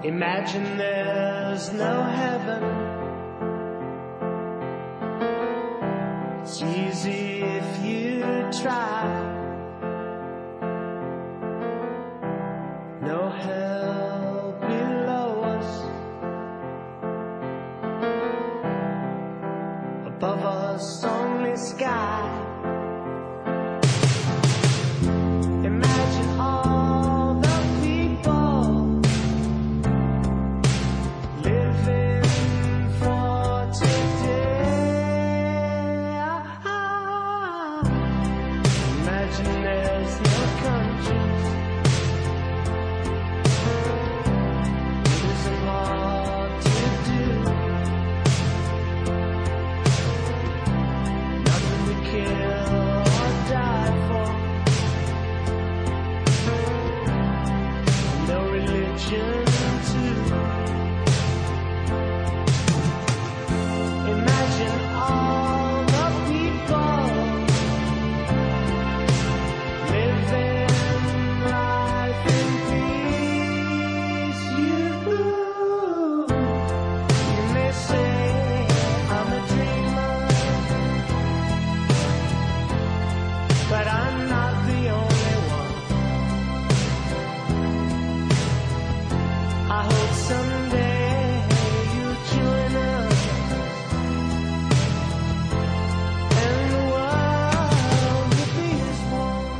Imagine there's no heaven. It's easy if you try. No hell below us. Above us only sky. Imagine all the people living for today. Imagine there's no countries. It isn't hard to do. Nothing to kill or die for. No religion too. Imagine all the people living life in peace. You may say I'm a dreamer, but I'm not the only one. I hope someday you'll join us, and the world will be as one.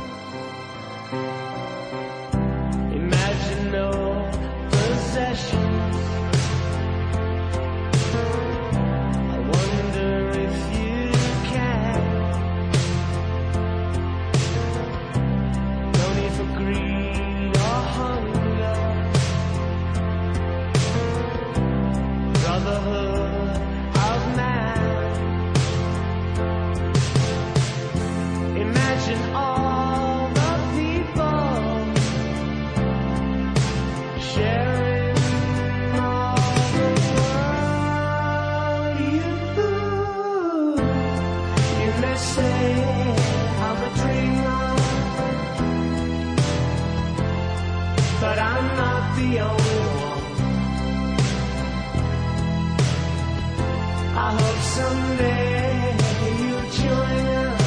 Imagine no possessions. I wonder if you can. No need for greed or hunger. Brotherhood of man. Imagine all the people sharing all the world. You may say I'm a dreamer, but I'm not the only one. I hope someday you'll join us,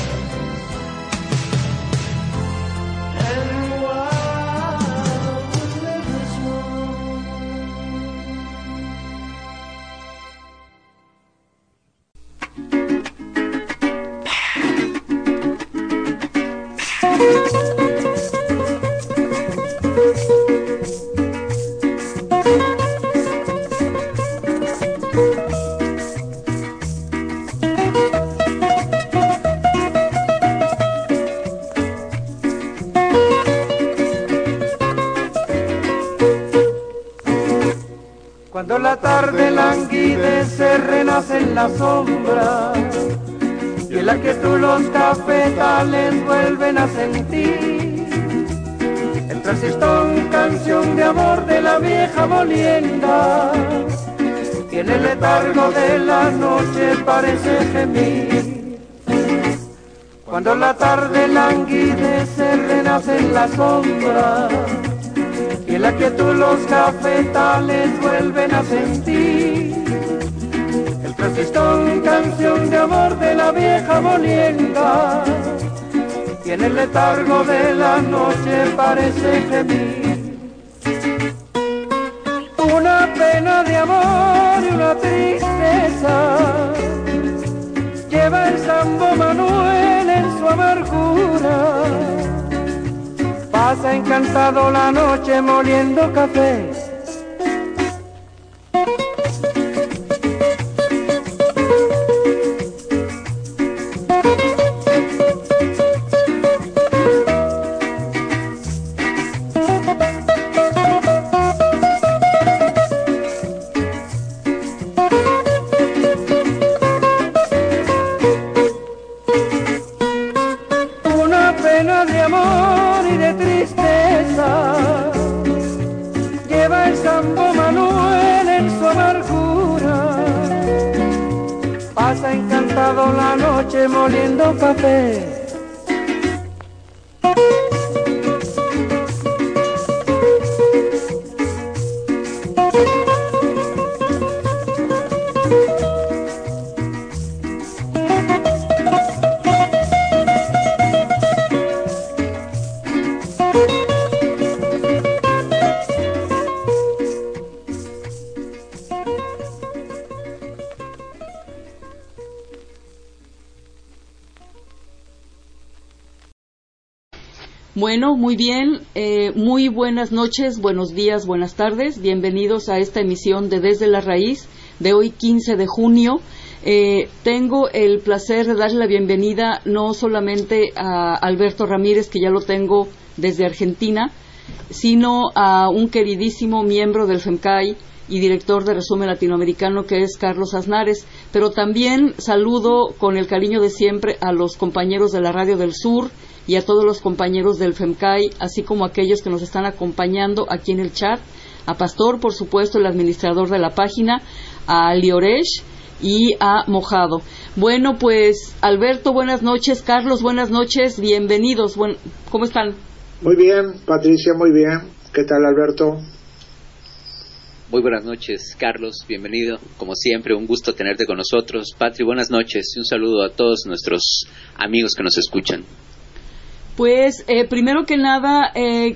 and the world will live as one. Cuando la tarde languidece, renace en la sombra, y en la que tú los cafetales vuelven a sentir. El transistón, canción de amor de la vieja molienda, y en el letargo de la noche parece gemir. Cuando la tarde languidece, renace en la sombra, y en la quietud los cafetales vuelven a sentir. El transistón, canción de amor de la vieja molienda, y en el letargo de la noche parece gemir. Una pena de amor y una tristeza lleva el Sambo Manuel en su amargura. Pasa encantado la noche moliendo café. Una pena de amor y de tristeza lleva el Sambo Manuel en su amargura. Pasa encantado la noche moliendo café. Bueno, muy bien, muy buenas noches, buenos días, buenas tardes, bienvenidos a esta emisión de Desde la Raíz de hoy 15 de junio. Tengo el placer de darle la bienvenida no solamente a Alberto Ramírez, que ya lo tengo desde Argentina, sino a un queridísimo miembro del FEMCAI y director de Resumen Latinoamericano, que es Carlos Aznares, pero también saludo con el cariño de siempre a los compañeros de la Radio del Sur y a todos los compañeros del FEMCAI, así como a aquellos que nos están acompañando aquí en el chat, a Pastor, por supuesto, el administrador de la página, a Lioresh y a Mojado. Bueno, pues, Alberto, buenas noches, Carlos, buenas noches, bienvenidos, ¿cómo están? Muy bien, Patricia, muy bien. ¿Qué tal, Alberto? Muy buenas noches, Carlos, bienvenido. Como siempre, un gusto tenerte con nosotros. Patri, buenas noches y un saludo a todos nuestros amigos que nos escuchan. Pues, primero que nada,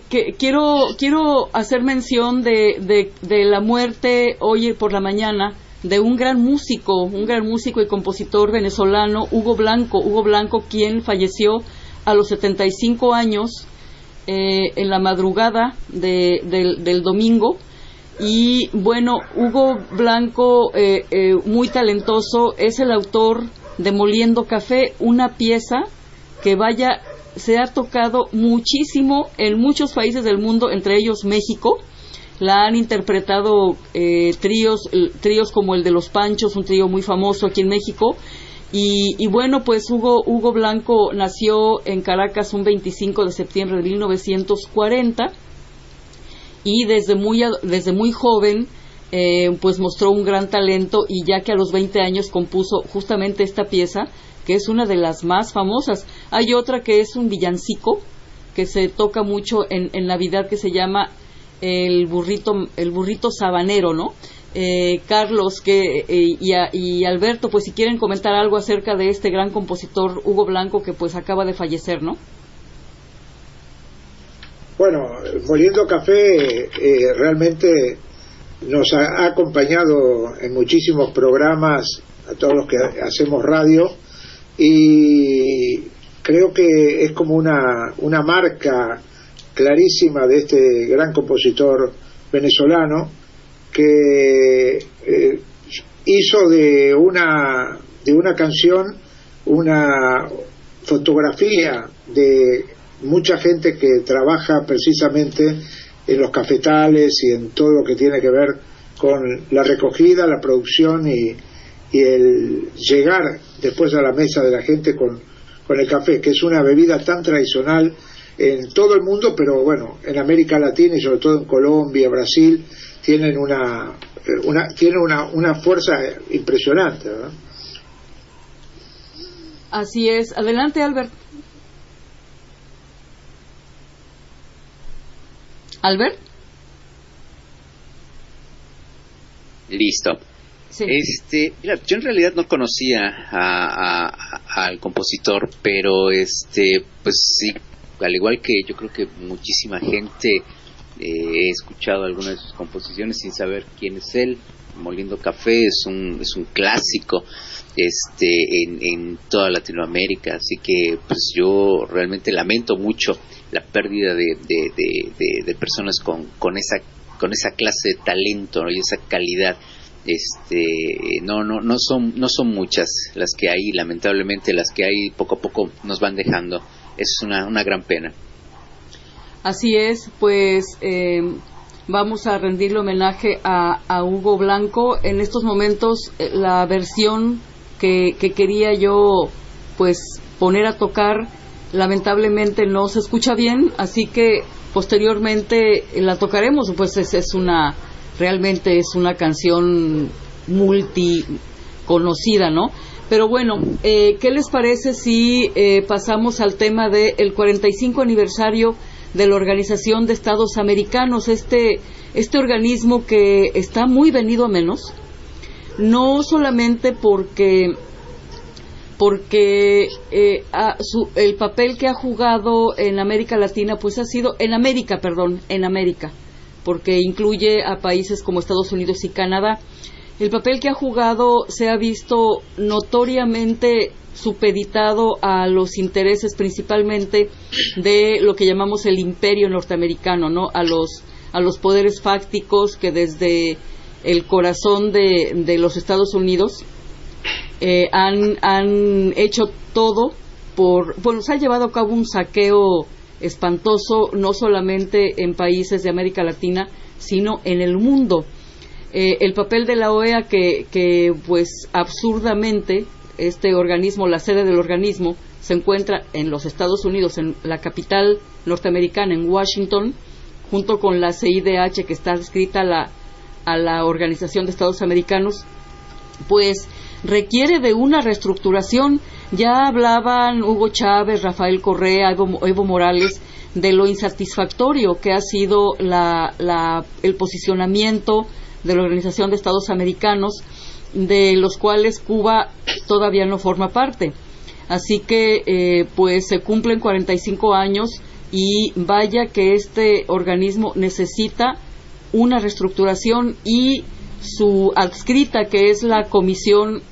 quiero hacer mención de la muerte hoy por la mañana de un gran músico y compositor venezolano, Hugo Blanco, quien falleció a los 75 años en la madrugada del domingo. Y bueno, Hugo Blanco, muy talentoso, es el autor de Moliendo Café, una pieza que se ha tocado muchísimo en muchos países del mundo, entre ellos México. La han interpretado tríos como el de Los Panchos, un trío muy famoso aquí en México. Y bueno, pues Hugo Blanco nació en Caracas un 25 de septiembre de 1940 y desde muy joven pues mostró un gran talento, y ya que a los 20 años compuso justamente esta pieza, que es una de las más famosas. Hay otra que es un villancico que se toca mucho en Navidad, que se llama el burrito sabanero, ¿no? Carlos y Alberto, pues si quieren comentar algo acerca de este gran compositor Hugo Blanco, que pues acaba de fallecer, ¿no? Bueno, Moliendo Café realmente nos ha acompañado en muchísimos programas, a todos los que hacemos radio, y creo que es como una marca clarísima de este gran compositor venezolano, que hizo de una canción una fotografía de mucha gente que trabaja precisamente en los cafetales y en todo lo que tiene que ver con la recogida, la producción y el llegar después a la mesa de la gente con el café, que es una bebida tan tradicional en todo el mundo, pero bueno, en América Latina y sobre todo en Colombia, Brasil, tienen una fuerza impresionante, ¿verdad? Así es. Adelante, Albert. ¿Albert? Listo. Sí. Mira, yo en realidad no conocía al compositor, pero pues sí, al igual que yo creo que muchísima gente he escuchado algunas de sus composiciones sin saber quién es él. Moliendo Café es un clásico en toda Latinoamérica, así que pues yo realmente lamento mucho la pérdida de personas con esa clase de talento, ¿no? Y esa calidad. No son muchas las que hay, lamentablemente las que hay poco a poco nos van dejando. Es una gran pena. Así es, pues vamos a rendirle homenaje a Hugo Blanco. En estos momentos la versión que quería yo pues poner a tocar lamentablemente no se escucha bien, así que posteriormente la tocaremos. Pues realmente es una canción multi conocida, ¿no? Pero bueno, ¿qué les parece si pasamos al tema del 45 aniversario de la Organización de Estados Americanos, este organismo que está muy venido a menos, no solamente porque el papel que ha jugado en América Latina, pues ha sido en América, porque incluye a países como Estados Unidos y Canadá, el papel que ha jugado se ha visto notoriamente supeditado a los intereses principalmente de lo que llamamos el imperio norteamericano, ¿no? A los poderes fácticos que desde el corazón de los Estados Unidos han hecho todo se ha llevado a cabo un saqueo espantoso, no solamente en países de América Latina, sino en el mundo. El papel de la OEA que pues absurdamente este organismo, la sede del organismo se encuentra en los Estados Unidos, en la capital norteamericana, en Washington, junto con la CIDH, que está adscrita a la Organización de Estados Americanos, pues requiere de una reestructuración. Ya hablaban Hugo Chávez, Rafael Correa, Evo Morales, de lo insatisfactorio que ha sido el posicionamiento de la Organización de Estados Americanos, de los cuales Cuba todavía no forma parte. Así que pues se cumplen 45 años y vaya que este organismo necesita una reestructuración, y su adscrita, que es la comisión,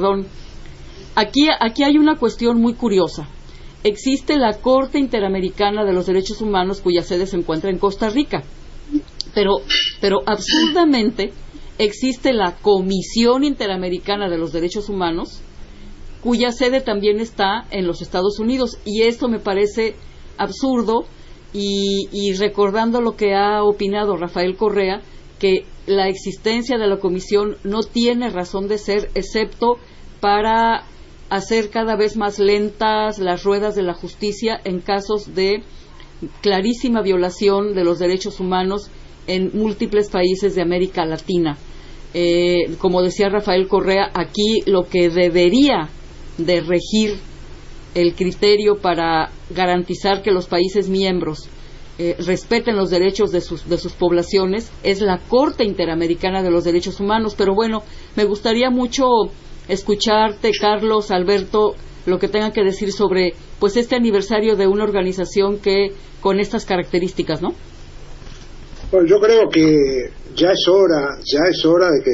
aquí hay una cuestión muy curiosa. Existe la Corte Interamericana de los Derechos Humanos, cuya sede se encuentra en Costa Rica, pero absurdamente existe la Comisión Interamericana de los Derechos Humanos, cuya sede también está en los Estados Unidos, y esto me parece absurdo, y recordando lo que ha opinado Rafael Correa, que la existencia de la comisión no tiene razón de ser, excepto para hacer cada vez más lentas las ruedas de la justicia en casos de clarísima violación de los derechos humanos en múltiples países de América Latina. Como decía Rafael Correa, aquí lo que debería de regir el criterio para garantizar que los países miembros respeten los derechos de sus poblaciones es la Corte Interamericana de los Derechos Humanos. Pero bueno, me gustaría mucho escucharte, Carlos, Alberto, lo que tengan que decir sobre pues este aniversario de una organización que con estas características, ¿no? Bueno, yo creo que ya es hora de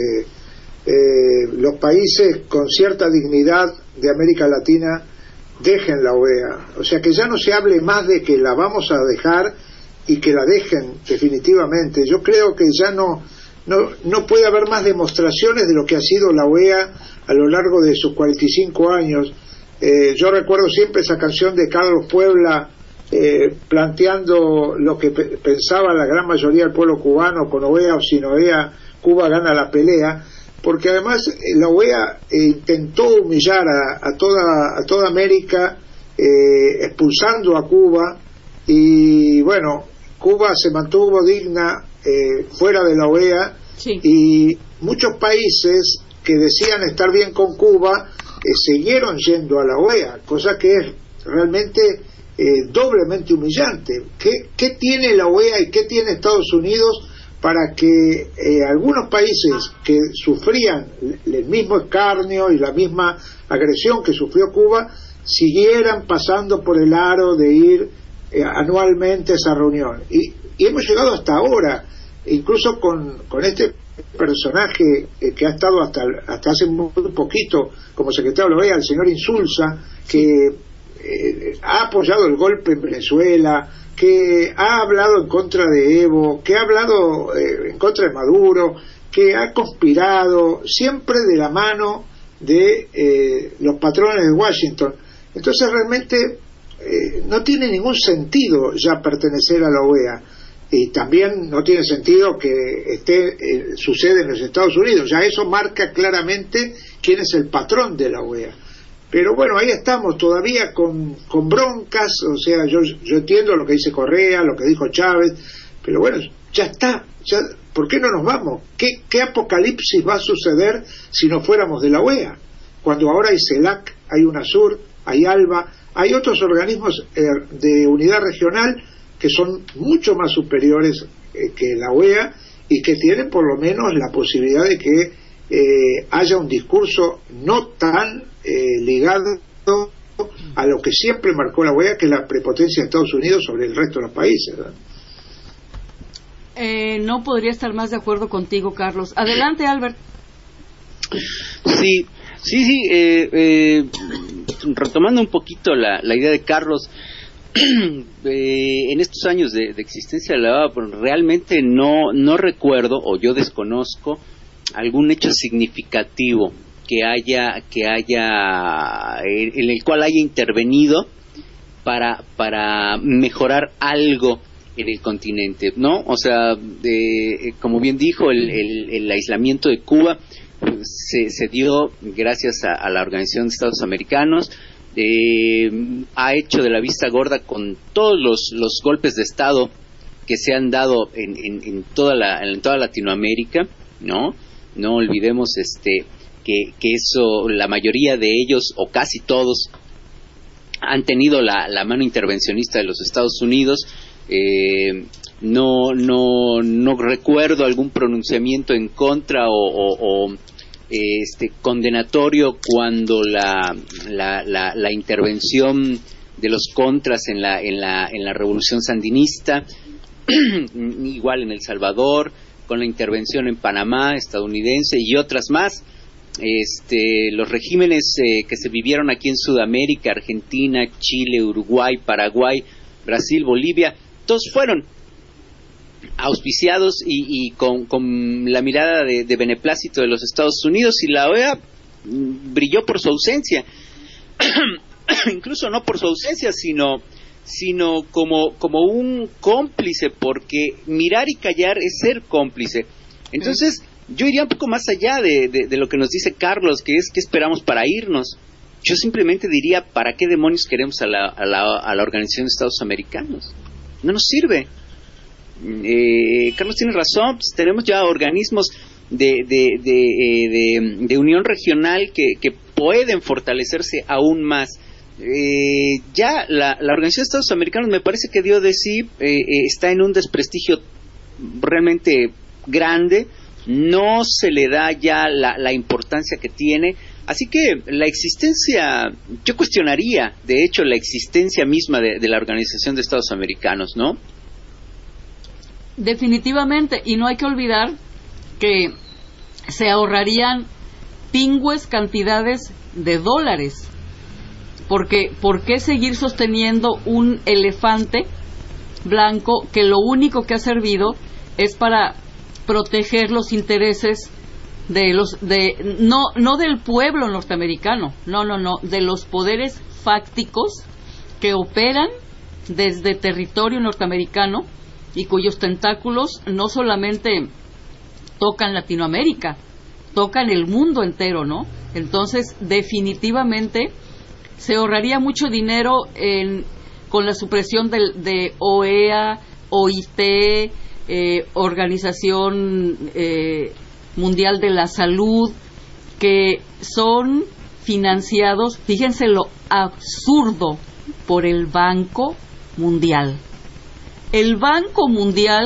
que los países con cierta dignidad de América Latina dejen la OEA. O sea, que ya no se hable más de que la vamos a dejar y que la dejen definitivamente. Yo creo que ya no puede haber más demostraciones de lo que ha sido la OEA a lo largo de sus 45 años. Yo recuerdo siempre esa canción de Carlos Puebla planteando lo que pensaba la gran mayoría del pueblo cubano: con OEA o sin OEA, Cuba gana la pelea, porque además la OEA intentó humillar a toda América, expulsando a Cuba, y bueno, Cuba se mantuvo digna fuera de la OEA, sí. Y muchos países que decían estar bien con Cuba siguieron yendo a la OEA, cosa que es realmente doblemente humillante. ¿Qué tiene la OEA y qué tiene Estados Unidos para que algunos países que sufrían el mismo escarnio y la misma agresión que sufrió Cuba siguieran pasando por el aro de ir anualmente a esa reunión? Y hemos llegado hasta ahora, incluso con este personaje que ha estado hasta hace muy poquito como secretario de la OEA, el señor Insulza, que ha apoyado el golpe en Venezuela, que ha hablado en contra de Evo, que ha hablado en contra de Maduro, que ha conspirado siempre de la mano de los patrones de Washington. Entonces realmente no tiene ningún sentido ya pertenecer a la OEA, y también no tiene sentido que suceda en los Estados Unidos. Ya eso marca claramente quién es el patrón de la OEA. Pero bueno, ahí estamos todavía con broncas. O sea, yo entiendo lo que dice Correa, lo que dijo Chávez, pero bueno, ya está. ¿Por qué no nos vamos? ¿Qué apocalipsis va a suceder si no fuéramos de la OEA? Cuando ahora hay CELAC, hay UNASUR, hay ALBA, hay otros organismos de unidad regional que son mucho más superiores que la OEA, y que tienen por lo menos la posibilidad de que haya un discurso no tan ligado a lo que siempre marcó la OEA, que es la prepotencia de Estados Unidos sobre el resto de los países, ¿verdad? No podría estar más de acuerdo contigo, Carlos. Adelante, Albert. Sí, retomando un poquito la idea de Carlos, en estos años de existencia de la BABA, pues, realmente no recuerdo, o yo desconozco, algún hecho significativo que haya en el cual haya intervenido para mejorar algo en el continente, ¿no? O sea, como bien dijo, el aislamiento de Cuba se dio gracias a la Organización de Estados Americanos. Ha hecho de la vista gorda con todos los golpes de Estado que se han dado en toda Latinoamérica, ¿no? No olvidemos que eso, la mayoría de ellos, o casi todos, han tenido la mano intervencionista de los Estados Unidos. No recuerdo algún pronunciamiento en contra o condenatorio cuando la intervención de los contras en la revolución sandinista, igual en El Salvador, con la intervención en Panamá estadounidense y otras más. Los regímenes que se vivieron aquí en Sudamérica, Argentina, Chile, Uruguay, Paraguay, Brasil, Bolivia, todos fueron auspiciados y con la mirada de beneplácito de los Estados Unidos, y la OEA brilló por su ausencia. Incluso no por su ausencia, sino como un cómplice, porque mirar y callar es ser cómplice. Entonces, yo iría un poco más allá de lo que nos dice Carlos, que es que esperamos para irnos. Yo simplemente diría, ¿para qué demonios queremos a la Organización de Estados Americanos? No nos sirve. Carlos tiene razón, pues tenemos ya organismos de unión regional que pueden fortalecerse aún más. Ya la Organización de Estados Americanos me parece que dio de sí, está en un desprestigio realmente grande, no se le da ya la importancia que tiene, así que la existencia, yo cuestionaría de hecho la existencia misma de la Organización de Estados Americanos, ¿no? Definitivamente, y no hay que olvidar que se ahorrarían pingües cantidades de dólares, porque ¿por qué seguir sosteniendo un elefante blanco que lo único que ha servido es para proteger los intereses no del pueblo norteamericano, no, de los poderes fácticos que operan desde territorio norteamericano y cuyos tentáculos no solamente tocan Latinoamérica, tocan el mundo entero, ¿no? Entonces, definitivamente se ahorraría mucho dinero con la supresión de OEA, OIT, Organización Mundial de la Salud, que son financiados, fíjense lo absurdo, por el Banco Mundial. El Banco Mundial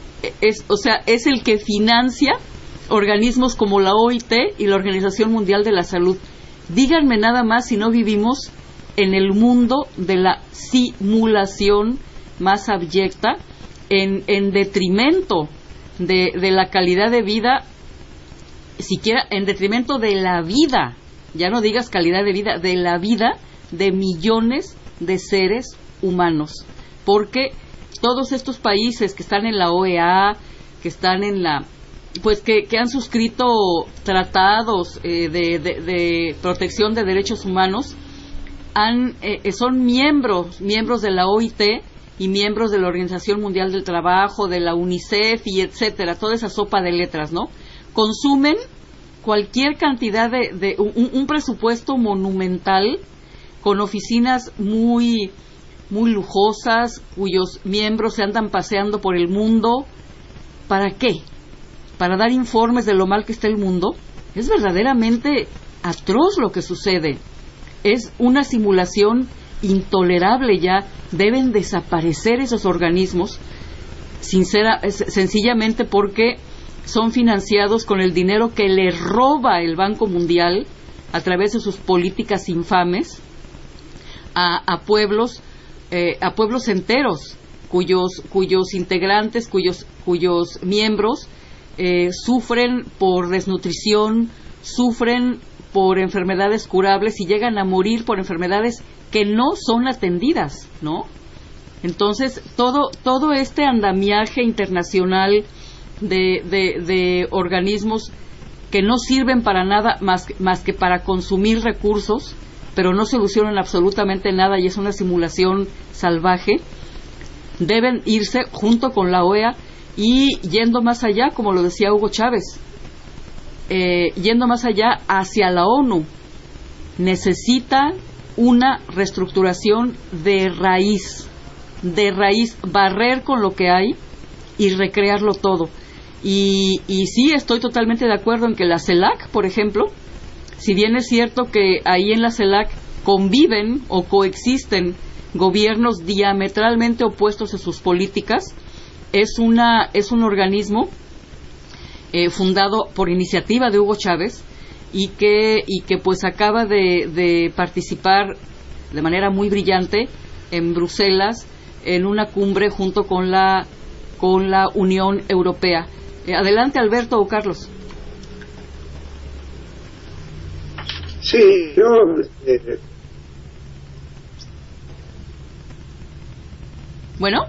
es el que financia organismos como la OIT y la Organización Mundial de la Salud. Díganme nada más si no vivimos en el mundo de la simulación más abyecta, en detrimento de la calidad de vida, siquiera en detrimento de la vida, ya no digas calidad de vida, de la vida de millones de seres humanos, porque todos estos países que están en la OEA, que están en que han suscrito tratados de protección de derechos humanos, son miembros de la OIT y miembros de la Organización Mundial del Trabajo, de la UNICEF y etcétera, toda esa sopa de letras, ¿no? Consumen cualquier cantidad de un presupuesto monumental, con oficinas muy lujosas, cuyos miembros se andan paseando por el mundo. ¿Para qué? ¿Para dar informes de lo mal que está el mundo? Es verdaderamente atroz lo que sucede. Es una simulación intolerable ya. Deben desaparecer esos organismos, sencillamente porque son financiados con el dinero que le roba el Banco Mundial a través de sus políticas infames a pueblos enteros, cuyos integrantes, cuyos miembros sufren por desnutrición, sufren por enfermedades curables y llegan a morir por enfermedades que no son atendidas, ¿no? Entonces, todo este andamiaje internacional de organismos que no sirven para nada más que para consumir recursos, pero no solucionan absolutamente nada y es una simulación salvaje, deben irse junto con la OEA y yendo más allá, como lo decía Hugo Chávez, yendo más allá hacia la ONU. Necesita una reestructuración de raíz, barrer con lo que hay y recrearlo todo. Y sí, estoy totalmente de acuerdo en que la CELAC, por ejemplo, si bien es cierto que ahí en la CELAC conviven o coexisten gobiernos diametralmente opuestos a sus políticas, es un organismo fundado por iniciativa de Hugo Chávez y que pues acaba de participar de manera muy brillante en Bruselas en una cumbre junto con la Unión Europea. Adelante, Alberto o Carlos. Sí, yo Bueno.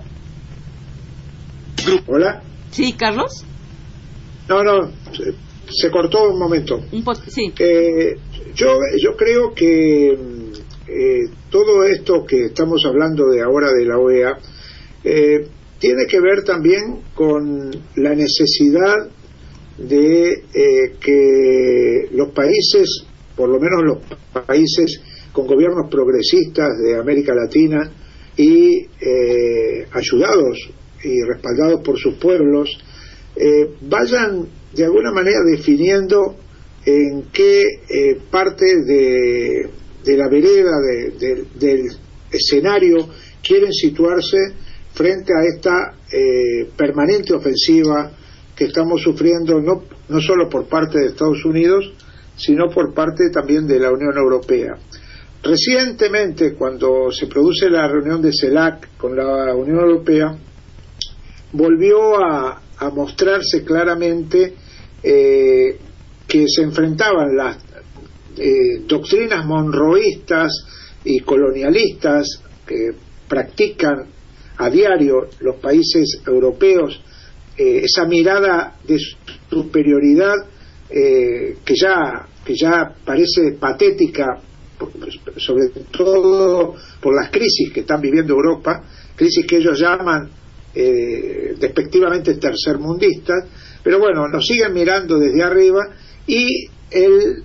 ¿Hola? Sí, Carlos. No, se cortó un momento. Sí. Yo creo que todo esto que estamos hablando de ahora de la OEA tiene que ver también con la necesidad de que los países, por lo menos los países con gobiernos progresistas de América Latina y ayudados y respaldados por sus pueblos, vayan de alguna manera definiendo en qué parte de la vereda del escenario quieren situarse frente a esta permanente ofensiva que estamos sufriendo no solo por parte de Estados Unidos, sino por parte también de la Unión Europea. Recientemente, cuando se produce la reunión de CELAC con la Unión Europea, volvió a mostrarse claramente que se enfrentaban las doctrinas monroístas y colonialistas que practican a diario los países europeos, esa mirada de superioridad que ya parece patética, sobre todo por las crisis que están viviendo Europa, crisis que ellos llaman despectivamente tercermundistas, pero bueno, nos siguen mirando desde arriba, y el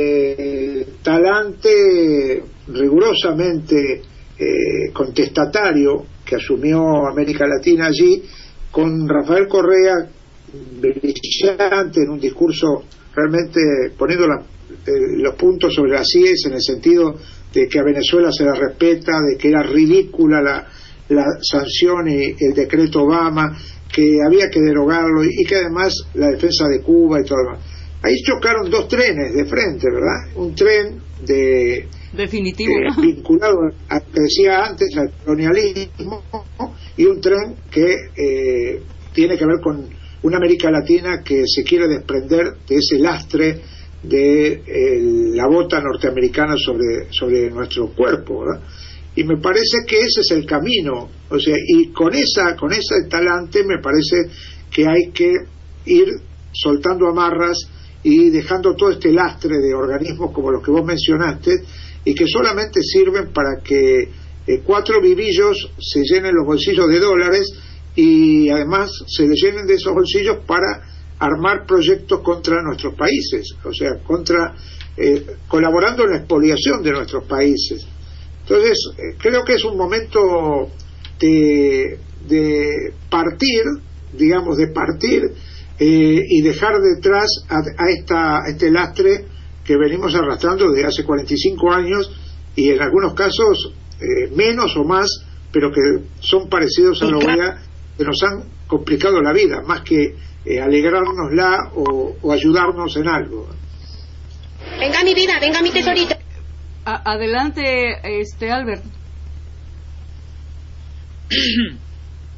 talante rigurosamente contestatario que asumió América Latina allí, con Rafael Correa brillante en un discurso realmente poniendo los puntos sobre las IES, en el sentido de que a Venezuela se la respeta, de que era ridícula la sanción y el decreto Obama, que había que derogarlo y que además la defensa de Cuba y todo lo demás. Ahí chocaron dos trenes de frente, ¿verdad? Un tren definitivo, vinculado a lo que decía antes, al colonialismo, y un tren que tiene que ver con una América Latina que se quiere desprender de ese lastre de la bota norteamericana sobre nuestro cuerpo, ¿verdad? Y me parece que ese es el camino, o sea, y con ese talante me parece que hay que ir soltando amarras y dejando todo este lastre de organismos como los que vos mencionaste, y que solamente sirven para que 4 vivillos se llenen los bolsillos de dólares, y además se les llenen de esos bolsillos para armar proyectos contra nuestros países, o sea, colaborando en la expoliación de nuestros países. Entonces, creo que es un momento de partir, digamos, y dejar detrás a este lastre que venimos arrastrando desde hace 45 años, y en algunos casos menos o más, pero que son parecidos a la OEA, que nos han complicado la vida, más que alegrárnosla o ayudarnos en algo. Venga mi vida, venga mi tesorito. Adelante, Albert.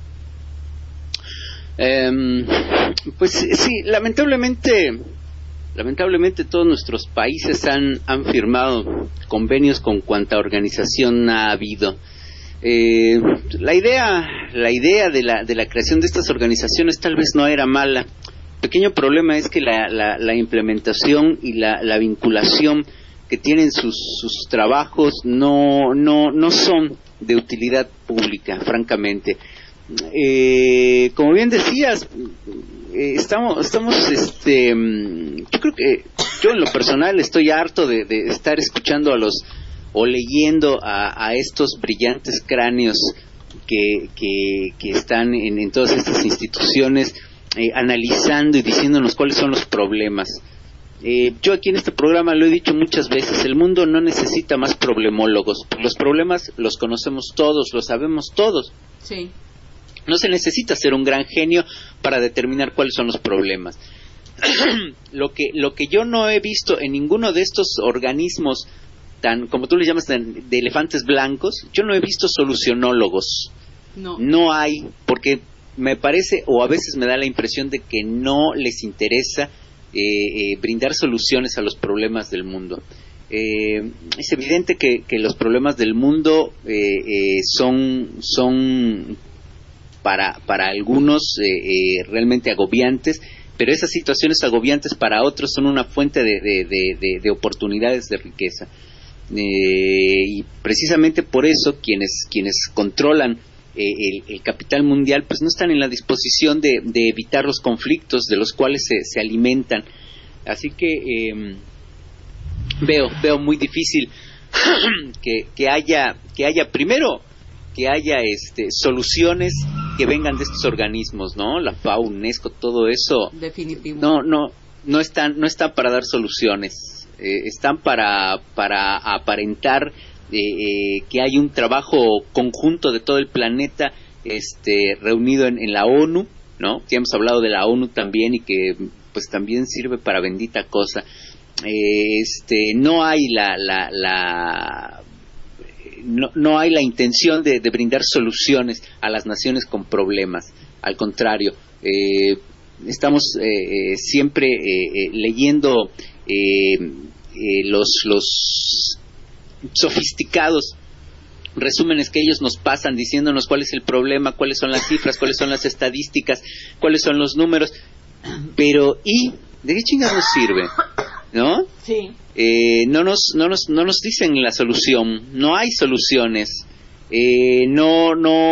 Pues sí, lamentablemente Lamentablemente todos nuestros países han firmado convenios con cuanta organización ha habido. La idea de la creación de estas organizaciones tal vez no era mala. El pequeño problema es que la implementación y la vinculación que tienen sus trabajos no son de utilidad pública, francamente. Como bien decías, estamos yo creo que yo en lo personal estoy harto de estar escuchando o leyendo a estos brillantes cráneos que están en todas estas instituciones, analizando y diciéndonos cuáles son los problemas. Yo aquí en este programa lo he dicho muchas veces, el mundo no necesita más problemólogos, los problemas los conocemos todos, los sabemos todos. Sí. No se necesita ser un gran genio para determinar cuáles son los problemas. Lo que yo no he visto en ninguno de estos organismos tan, como tú le llamas, de elefantes blancos, yo no he visto solucionólogos. No hay, porque me parece, o a veces me da la impresión de que no les interesa brindar soluciones a los problemas del mundo. Es evidente que los problemas del mundo son para algunos realmente agobiantes, pero esas situaciones agobiantes para otros son una fuente de oportunidades de riqueza. Y precisamente por eso quienes controlan el capital mundial pues no están en la disposición de evitar los conflictos de los cuales se alimentan. Así que veo muy difícil que haya primero que haya soluciones que vengan de estos organismos, ¿no? La FAO, UNESCO, todo eso. Definitivo. No están para dar soluciones. Están para aparentar que hay un trabajo conjunto de todo el planeta reunido en la ONU, ¿no? Ya hemos hablado de la ONU también y que pues también sirve para bendita cosa. No hay no hay la intención de brindar soluciones a las naciones con problemas. Al contrario, estamos siempre leyendo los sofisticados resúmenes que ellos nos pasan diciéndonos cuál es el problema, cuáles son las cifras, cuáles son las estadísticas, cuáles son los números, pero ¿y de qué chingas nos sirve? ¿No? Sí. No nos dicen la solución, no hay soluciones. No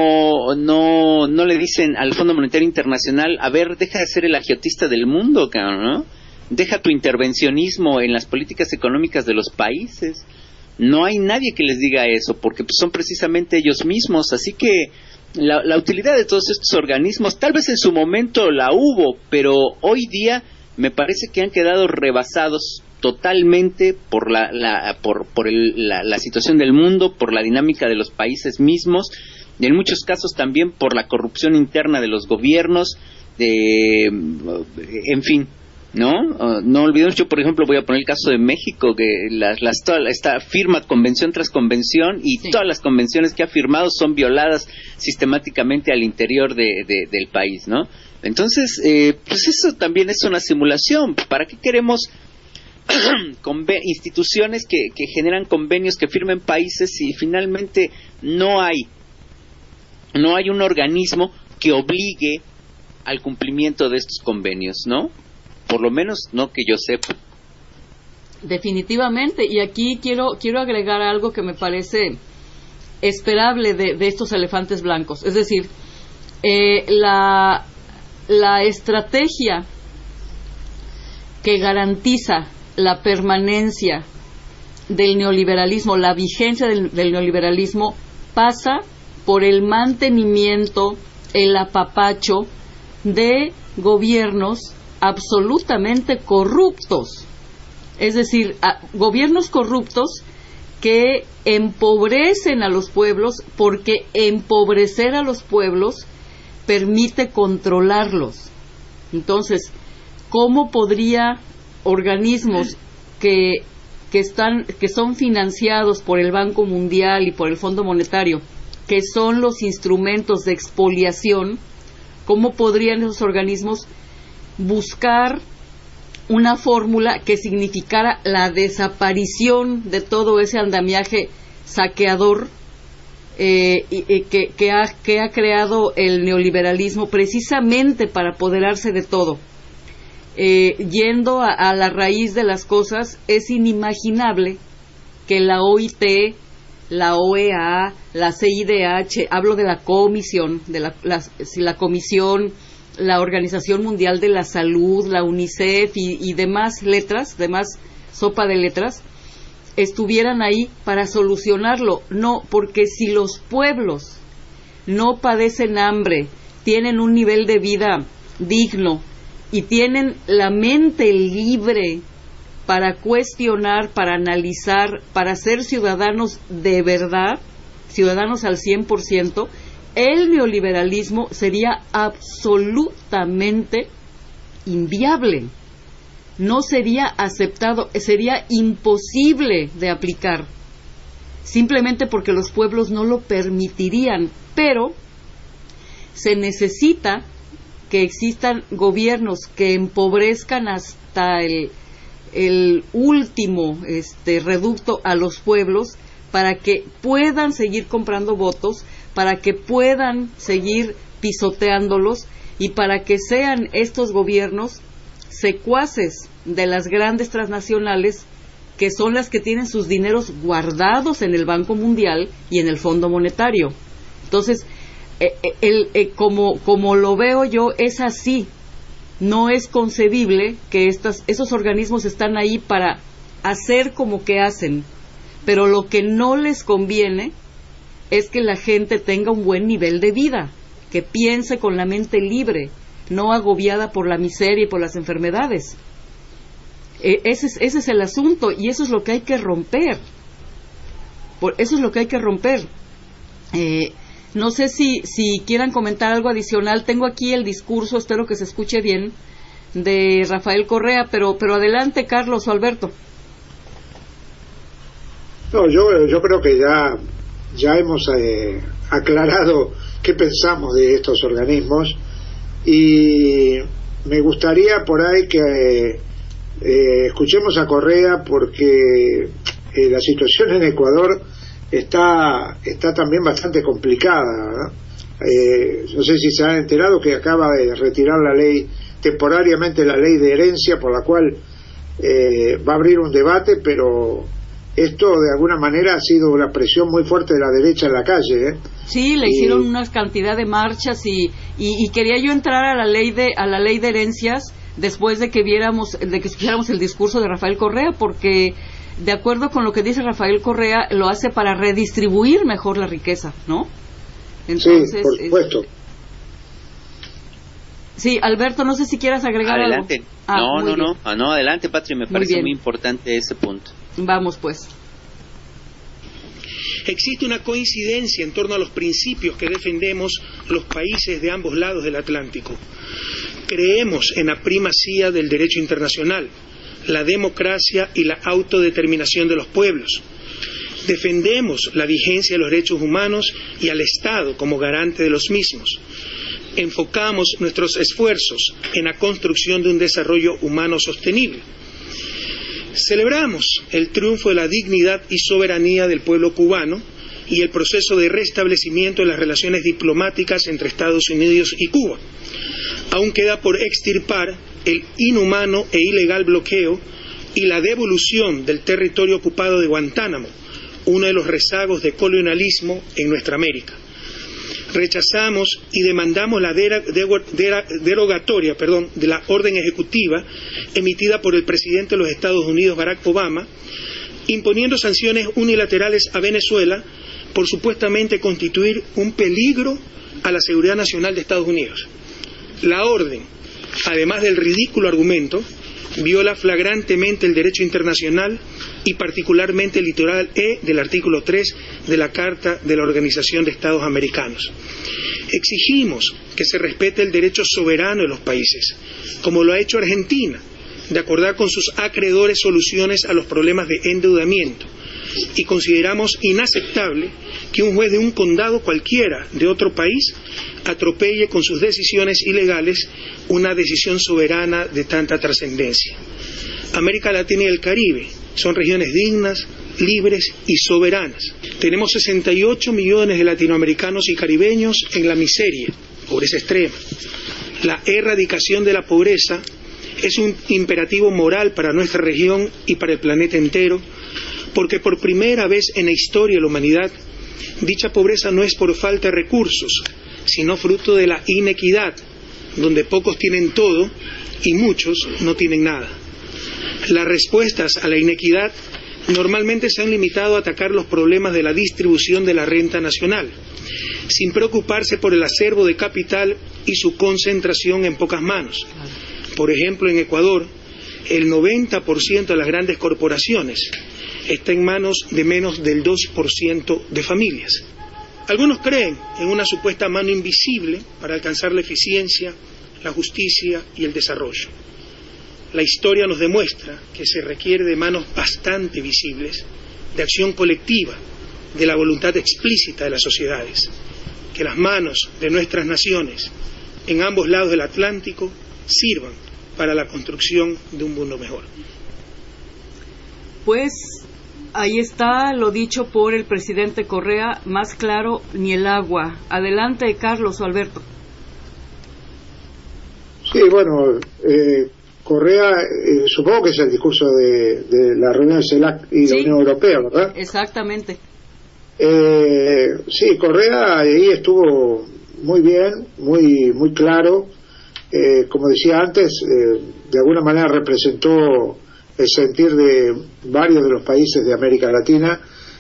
le dicen al Fondo Monetario Internacional, a ver, deja de ser el agiotista del mundo, cabrón, ¿no? Deja tu intervencionismo en las políticas económicas de los países. No hay nadie que les diga eso, porque pues, son precisamente ellos mismos. Así que la utilidad de todos estos organismos, tal vez en su momento la hubo, pero hoy día me parece que han quedado rebasados totalmente por la situación del mundo, por la dinámica de los países mismos, y en muchos casos también por la corrupción interna de los gobiernos, en fin, ¿no? No olvidemos, yo por ejemplo voy a poner el caso de México, que esta firma convención tras convención y sí, todas las convenciones que ha firmado son violadas sistemáticamente al interior del país, ¿no? Entonces, pues eso también es una simulación. ¿Para qué queremos instituciones que generan convenios, que firmen países, si finalmente no hay un organismo que obligue al cumplimiento de estos convenios, ¿no? Por lo menos no que yo sepa. Definitivamente, y aquí quiero agregar algo que me parece esperable de estos elefantes blancos, es decir, la estrategia que garantiza la permanencia del neoliberalismo, la vigencia del neoliberalismo, pasa por el mantenimiento, el apapacho de gobiernos absolutamente corruptos. Es decir, gobiernos corruptos que empobrecen a los pueblos, porque empobrecer a los pueblos permite controlarlos. Entonces, ¿cómo podría organismos que son financiados por el Banco Mundial y por el Fondo Monetario, que son los instrumentos de expoliación, cómo podrían esos organismos buscar una fórmula que significara la desaparición de todo ese andamiaje saqueador que ha creado el neoliberalismo precisamente para apoderarse de todo. Yendo a la raíz de las cosas, es inimaginable que la OIT, la OEA, la CIDH, hablo de la Comisión, la Comisión, la Organización Mundial de la Salud, la UNICEF y demás sopa de letras, estuvieran ahí para solucionarlo. No, porque si los pueblos no padecen hambre, tienen un nivel de vida digno y tienen la mente libre para cuestionar, para analizar, para ser ciudadanos de verdad, ciudadanos al 100%, el neoliberalismo sería absolutamente inviable. No sería aceptado, sería imposible de aplicar, simplemente porque los pueblos no lo permitirían. Pero se necesita que existan gobiernos que empobrezcan hasta el último reducto a los pueblos, para que puedan seguir comprando votos, para que puedan seguir pisoteándolos y para que sean estos gobiernos secuaces de las grandes transnacionales, que son las que tienen sus dineros guardados en el Banco Mundial y en el Fondo Monetario. Entonces, como lo veo yo, es así. No es concebible que esos organismos están ahí para hacer como que hacen, pero lo que no les conviene es que la gente tenga un buen nivel de vida, que piense con la mente libre, no agobiada por la miseria y por las enfermedades. Ese es el asunto, y eso es lo que hay que romper. Eso es lo que hay que romper. No sé si quieran comentar algo adicional. Tengo aquí el discurso, espero que se escuche bien, de Rafael Correa, pero adelante, Carlos o Alberto. No, yo creo que ya hemos aclarado qué pensamos de estos organismos, y me gustaría por ahí que escuchemos a Correa, porque la situación en Ecuador está también bastante complicada, ¿verdad? No sé si se han enterado que acaba de retirar temporariamente la ley de herencia, por la cual va a abrir un debate, pero esto de alguna manera ha sido una presión muy fuerte de la derecha en la calle, ¿eh? Sí, le hicieron una cantidad de marchas y quería yo entrar a la ley de herencias después de que escucháramos el discurso de Rafael Correa, porque de acuerdo con lo que dice Rafael Correa, lo hace para redistribuir mejor la riqueza, ¿no? Entonces, sí, por supuesto. Sí, Alberto, no sé si quieras agregar adelante. algo. No, adelante, Patri, me parece muy importante ese punto. Vamos, pues. Existe una coincidencia en torno a los principios que defendemos los países de ambos lados del Atlántico. Creemos en la primacía del derecho internacional, la democracia y la autodeterminación de los pueblos. Defendemos la vigencia de los derechos humanos y al Estado como garante de los mismos. Enfocamos nuestros esfuerzos en la construcción de un desarrollo humano sostenible. Celebramos el triunfo de la dignidad y soberanía del pueblo cubano y el proceso de restablecimiento de las relaciones diplomáticas entre Estados Unidos y Cuba. Aún queda por extirpar el inhumano e ilegal bloqueo y la devolución del territorio ocupado de Guantánamo, uno de los rezagos de colonialismo en nuestra América. Rechazamos y demandamos la derogatoria de la orden ejecutiva emitida por el presidente de los Estados Unidos, Barack Obama, imponiendo sanciones unilaterales a Venezuela por supuestamente constituir un peligro a la seguridad nacional de Estados Unidos. La orden, además del ridículo argumento, viola flagrantemente el derecho internacional y particularmente el literal E del artículo 3 de la Carta de la Organización de Estados Americanos. Exigimos que se respete el derecho soberano de los países, como lo ha hecho Argentina, de acordar con sus acreedores soluciones a los problemas de endeudamiento, y consideramos inaceptable que un juez de un condado cualquiera de otro país atropelle con sus decisiones ilegales una decisión soberana de tanta trascendencia. América Latina y el Caribe son regiones dignas, libres y soberanas. Tenemos 68 millones de latinoamericanos y caribeños en la miseria, pobreza extrema. La erradicación de la pobreza es un imperativo moral para nuestra región y para el planeta entero, porque por primera vez en la historia de la humanidad, dicha pobreza no es por falta de recursos, sino fruto de la inequidad, donde pocos tienen todo y muchos no tienen nada. Las respuestas a la inequidad normalmente se han limitado a atacar los problemas de la distribución de la renta nacional, sin preocuparse por el acervo de capital y su concentración en pocas manos. Por ejemplo, en Ecuador, el 90% de las grandes corporaciones está en manos de menos del 2% de familias. Algunos creen en una supuesta mano invisible para alcanzar la eficiencia, la justicia y el desarrollo. La historia nos demuestra que se requiere de manos bastante visibles, de acción colectiva, de la voluntad explícita de las sociedades, que las manos de nuestras naciones en ambos lados del Atlántico sirvan para la construcción de un mundo mejor. Pues ahí está lo dicho por el presidente Correa, más claro ni el agua. Adelante, Carlos o Alberto. Sí, bueno, Correa, supongo que es el discurso de la reunión de CELAC y la Unión Europea, ¿verdad? Exactamente. Sí, Correa ahí estuvo muy bien, muy claro. Como decía antes, de alguna manera representó el sentir de varios de los países de América Latina,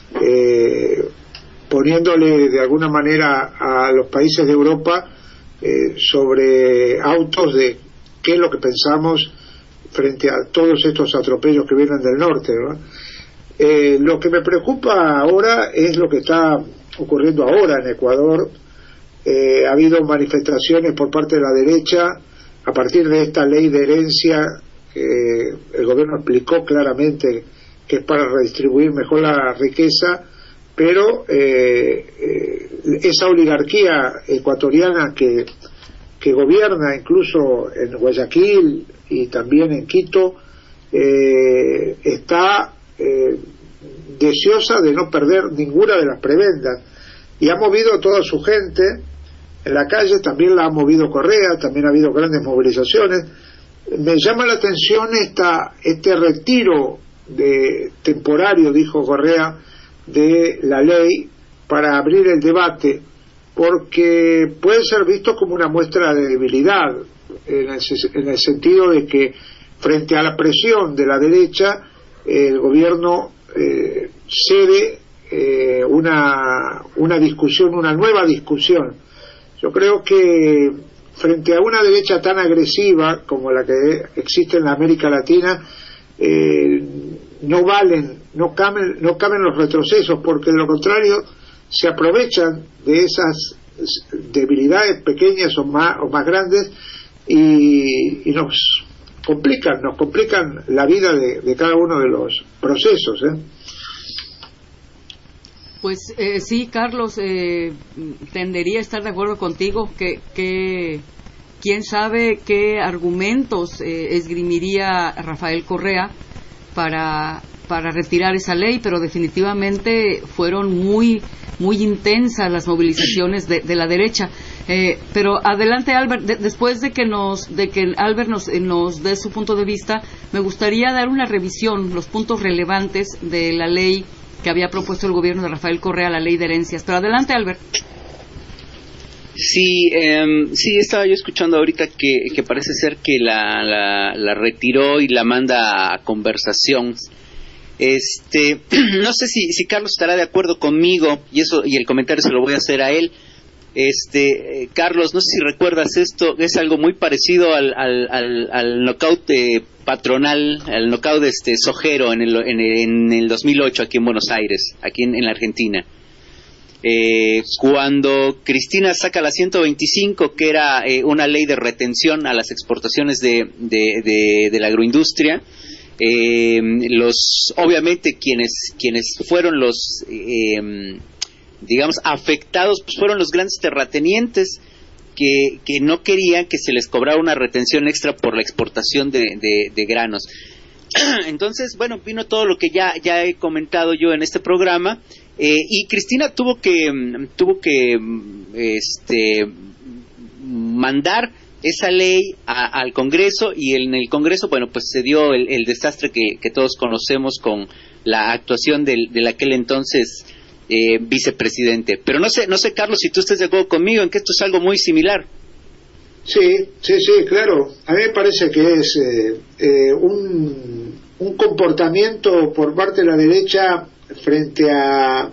poniéndole de alguna manera a los países de Europa sobre autos de qué es lo que pensamos frente a todos estos atropellos que vienen del norte, ¿no? Lo que me preocupa ahora es lo que está ocurriendo ahora en Ecuador. Ha habido manifestaciones por parte de la derecha a partir de esta ley de herencia que el gobierno explicó claramente que es para redistribuir mejor la riqueza, pero esa oligarquía ecuatoriana que gobierna incluso en Guayaquil y también en Quito está deseosa de no perder ninguna de las prebendas y ha movido a toda su gente en la calle. También la ha movido Correa, también ha habido grandes movilizaciones. Me llama la atención este retiro temporario, dijo Correa, de la ley para abrir el debate, porque puede ser visto como una muestra de debilidad, en el sentido de que frente a la presión de la derecha el gobierno cede una discusión, una nueva discusión. Yo creo que frente a una derecha tan agresiva como la que existe en la América Latina, no caben los retrocesos, porque de lo contrario se aprovechan de esas debilidades pequeñas o más grandes y nos complican la vida de cada uno de los procesos, Pues sí, Carlos, tendería a estar de acuerdo contigo que quién sabe qué argumentos esgrimiría Rafael Correa para retirar esa ley, pero definitivamente fueron muy intensas las movilizaciones de la derecha. Pero adelante, Albert, después de que Albert nos dé su punto de vista, me gustaría dar una revisión, los puntos relevantes de la ley que había propuesto el gobierno de Rafael Correa, la ley de herencias. Pero adelante, Albert. Sí, estaba yo escuchando ahorita que parece ser que la retiró y la manda a conversación. No sé si Carlos estará de acuerdo conmigo, y el comentario se lo voy a hacer a él. Carlos, no sé si recuerdas esto, es algo muy parecido al knockout patronal, al knockout sojero en el 2008 aquí en Buenos Aires, aquí en la Argentina. Cuando Cristina saca la 125, que era una ley de retención a las exportaciones de la agroindustria, obviamente quienes fueron los digamos afectados, pues fueron los grandes terratenientes que no querían que se les cobrara una retención extra por la exportación de granos. Entonces, bueno, vino todo lo que ya he comentado yo en este programa, y Cristina tuvo que mandar esa ley al Congreso, y en el Congreso, bueno, pues se dio el desastre que todos conocemos con la actuación del aquel entonces vicepresidente. Pero no sé, Carlos, si tú estás de acuerdo conmigo en que esto es algo muy similar. Sí, claro. A mí me parece que es un comportamiento por parte de la derecha frente a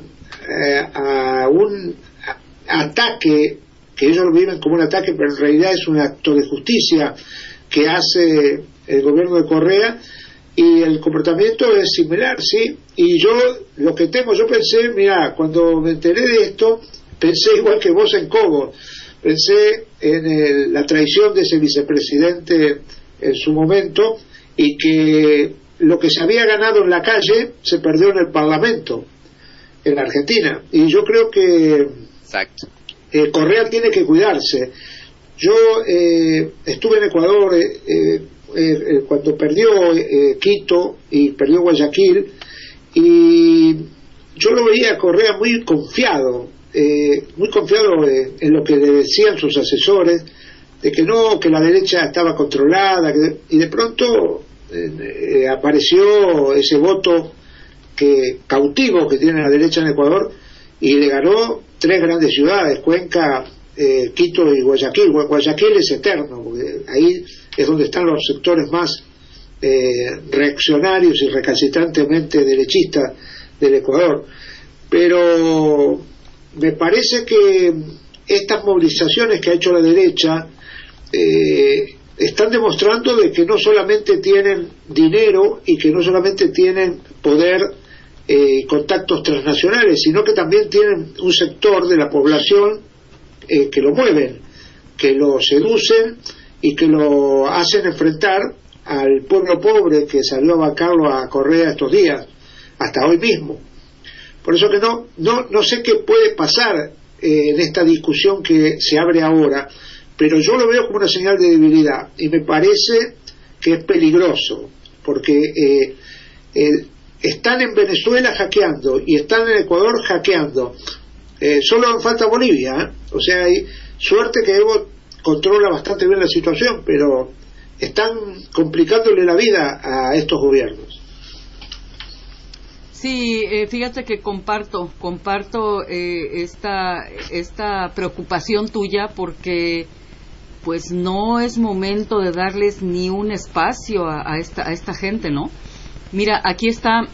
un ataque, que ellos lo viven como un ataque, pero en realidad es un acto de justicia que hace el gobierno de Correa, y el comportamiento es similar, sí. Y yo lo que temo, yo pensé, mira, cuando me enteré de esto, pensé igual que vos en Cobos. Pensé en la traición de ese vicepresidente en su momento, y que lo que se había ganado en la calle se perdió en el Parlamento, en la Argentina. Y yo creo que exacto, Correa tiene que cuidarse. Yo estuve en Ecuador cuando perdió Quito y perdió Guayaquil, y yo lo veía a Correa muy confiado en lo que le decían sus asesores, de que no, que la derecha estaba controlada, y de pronto apareció ese voto cautivo que tiene la derecha en Ecuador, y le ganó 3 grandes ciudades, Cuenca, Quito y Guayaquil. Guayaquil es eterno, porque ahí es donde están los sectores más reaccionarios y recalcitrantemente derechistas del Ecuador. Pero me parece que estas movilizaciones que ha hecho la derecha están demostrando de que no solamente tienen dinero y que no solamente tienen poder y contactos transnacionales, sino que también tienen un sector de la población que lo mueven, que lo seducen y que lo hacen enfrentar al pueblo pobre que salió a bancarlo a Correa estos días, hasta hoy mismo. Por eso que no sé qué puede pasar en esta discusión que se abre ahora, pero yo lo veo como una señal de debilidad, y me parece que es peligroso, porque están en Venezuela hackeando y están en Ecuador hackeando. Solo falta Bolivia, o sea, hay suerte que Evo controla bastante bien la situación, pero están complicándole la vida a estos gobiernos. Sí, fíjate que comparto esta preocupación tuya, porque pues no es momento de darles ni un espacio a esta gente, ¿no? Mira, aquí está,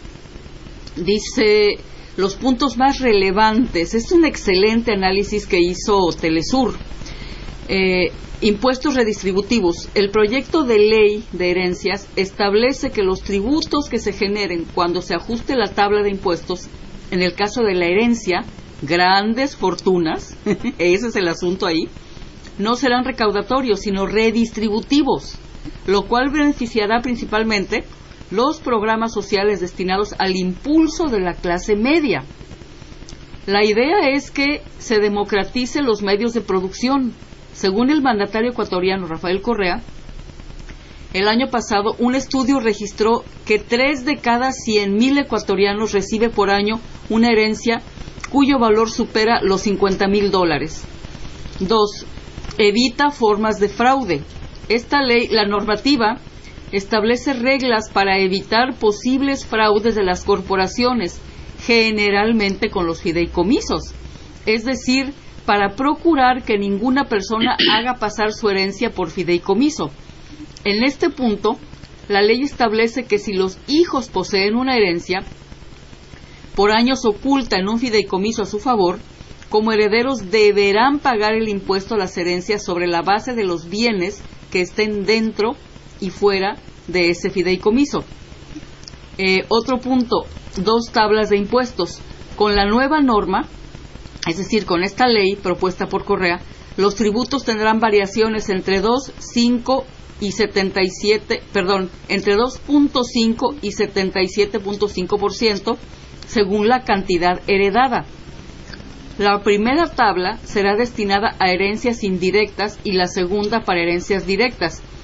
dice los puntos más relevantes. Es un excelente análisis que hizo Telesur. Impuestos redistributivos. El proyecto de ley de herencias establece que los tributos que se generen cuando se ajuste la tabla de impuestos, en el caso de la herencia, grandes fortunas, ese es el asunto ahí, no serán recaudatorios, sino redistributivos, lo cual beneficiará principalmente los programas sociales destinados al impulso de la clase media. La idea es que se democraticen los medios de producción. Según el mandatario ecuatoriano Rafael Correa, el año pasado un estudio registró que 3 de cada 100,000 ecuatorianos recibe por año una herencia cuyo valor supera los $50,000. 2. Evita formas de fraude. Esta ley, la normativa, establece reglas para evitar posibles fraudes de las corporaciones, generalmente con los fideicomisos, es decir, para procurar que ninguna persona haga pasar su herencia por fideicomiso. En este punto, la ley establece que si los hijos poseen una herencia, por años oculta en un fideicomiso a su favor, como herederos deberán pagar el impuesto a las herencias sobre la base de los bienes que estén dentro y fuera de ese fideicomiso. Otro punto, 2 tablas de impuestos. Con la nueva norma, es decir, con esta ley propuesta por Correa, los tributos tendrán variaciones entre 2.5 y 77, entre 2.5 y 77.5% según la cantidad heredada. La primera tabla será destinada a herencias indirectas y la segunda para herencias directas.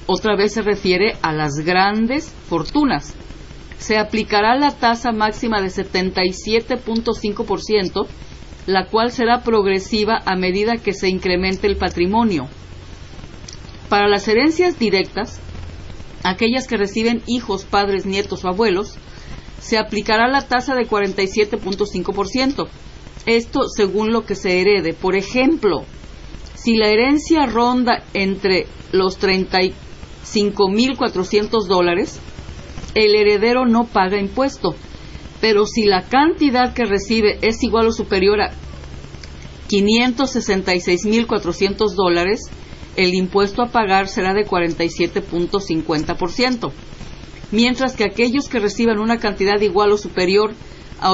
otra vez se refiere a las grandes fortunas. Se aplicará la tasa máxima de 77.5%, la cual será progresiva a medida que se incremente el patrimonio. Para las herencias directas, aquellas que reciben hijos, padres, nietos o abuelos, se aplicará la tasa de 47.5%. Esto según lo que se herede. Por ejemplo, si la herencia ronda entre los $35,400, el heredero no paga impuesto. Pero si la cantidad que recibe es igual o superior a $566,400, el impuesto a pagar será de 47.50%. Mientras que aquellos que reciban una cantidad igual o superior a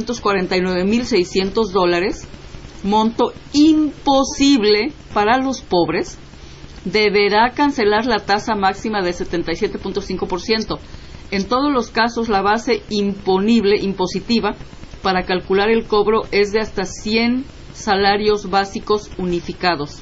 $849,600, monto imposible para los pobres, deberá cancelar la tasa máxima de 77.5%. En todos los casos, la base impositiva para calcular el cobro es de hasta 100 salarios básicos unificados.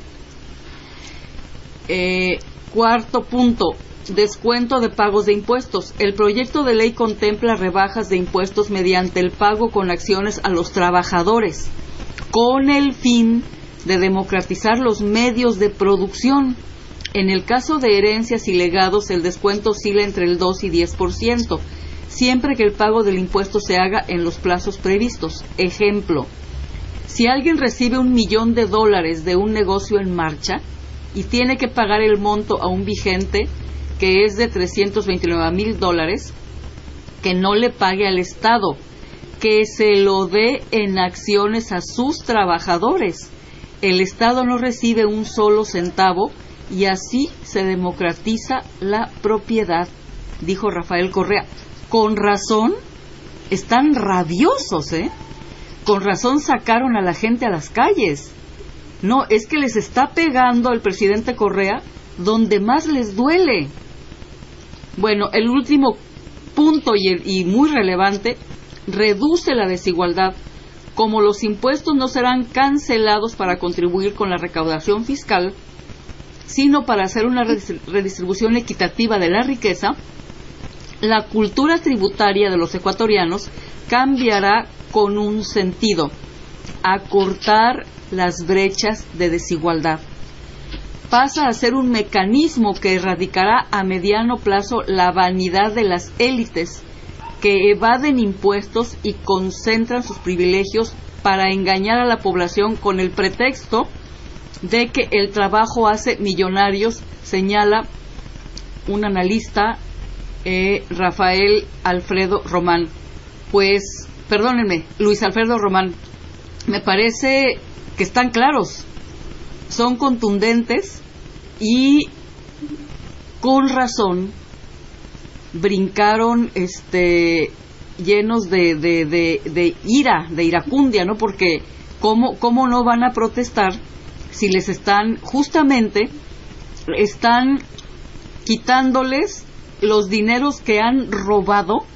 Cuarto punto, descuento de pagos de impuestos. El proyecto de ley contempla rebajas de impuestos mediante el pago con acciones a los trabajadores, con el fin de democratizar los medios de producción. En el caso de herencias y legados, el descuento oscila entre el 2 y 10%, siempre que el pago del impuesto se haga en los plazos previstos. Ejemplo, si alguien recibe $1 millón de un negocio en marcha y tiene que pagar el monto a un vigente que es de $329,000, que no le pague al Estado, que se lo dé en acciones a sus trabajadores. El Estado no recibe un solo centavo y así se democratiza la propiedad, dijo Rafael Correa. Con razón, están rabiosos, Con razón sacaron a la gente a las calles. No, es que les está pegando el presidente Correa donde más les duele. Bueno, el último punto y muy relevante, reduce la desigualdad. Como los impuestos no serán cancelados para contribuir con la recaudación fiscal, sino para hacer una redistribución equitativa de la riqueza, la cultura tributaria de los ecuatorianos cambiará con un sentido: acortar las brechas de desigualdad. Pasa a ser un mecanismo que erradicará a mediano plazo la vanidad de las élites que evaden impuestos y concentran sus privilegios para engañar a la población con el pretexto de que el trabajo hace millonarios, señala un analista, Luis Alfredo Román. Me parece que están claros, son contundentes y con razón brincaron llenos de ira, de iracundia, ¿no? Porque ¿cómo no van a protestar si les están quitándoles los dineros que han robado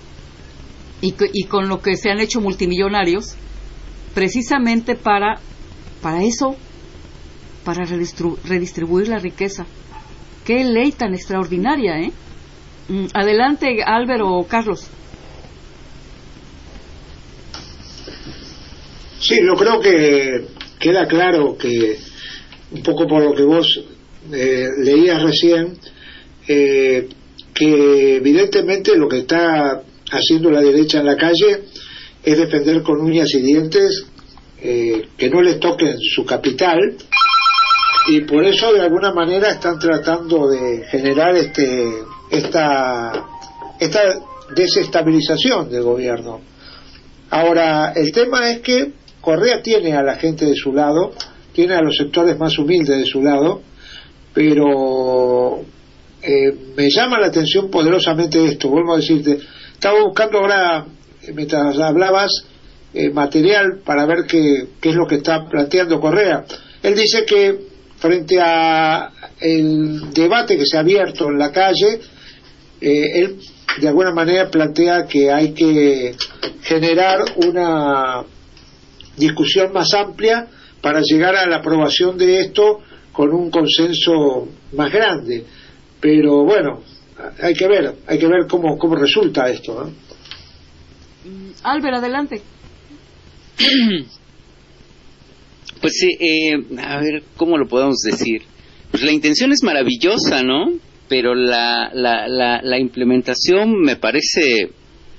y con lo que se han hecho multimillonarios, precisamente para eso, para redistribuir la riqueza? ¡Qué ley tan extraordinaria, Adelante, Álvaro o Carlos. Sí, yo creo que queda claro que, un poco por lo que vos leías recién, que evidentemente lo que está haciendo la derecha en la calle es defender con uñas y dientes que no les toquen su capital, y por eso de alguna manera están tratando de generar esta desestabilización del gobierno. Ahora, el tema es que Correa tiene a la gente de su lado, tiene a los sectores más humildes de su lado, pero me llama la atención poderosamente esto. Vuelvo a decirte, estaba buscando ahora, mientras hablabas, material para ver qué es lo que está planteando Correa. Él dice que frente a el debate que se ha abierto en la calle, él de alguna manera plantea que hay que generar una discusión más amplia para llegar a la aprobación de esto con un consenso más grande. pero bueno, hay que ver cómo resulta esto, ¿no? Albert, adelante. Pues sí, a ver, ¿cómo lo podemos decir? Pues la intención es maravillosa, ¿no? Pero la implementación me parece,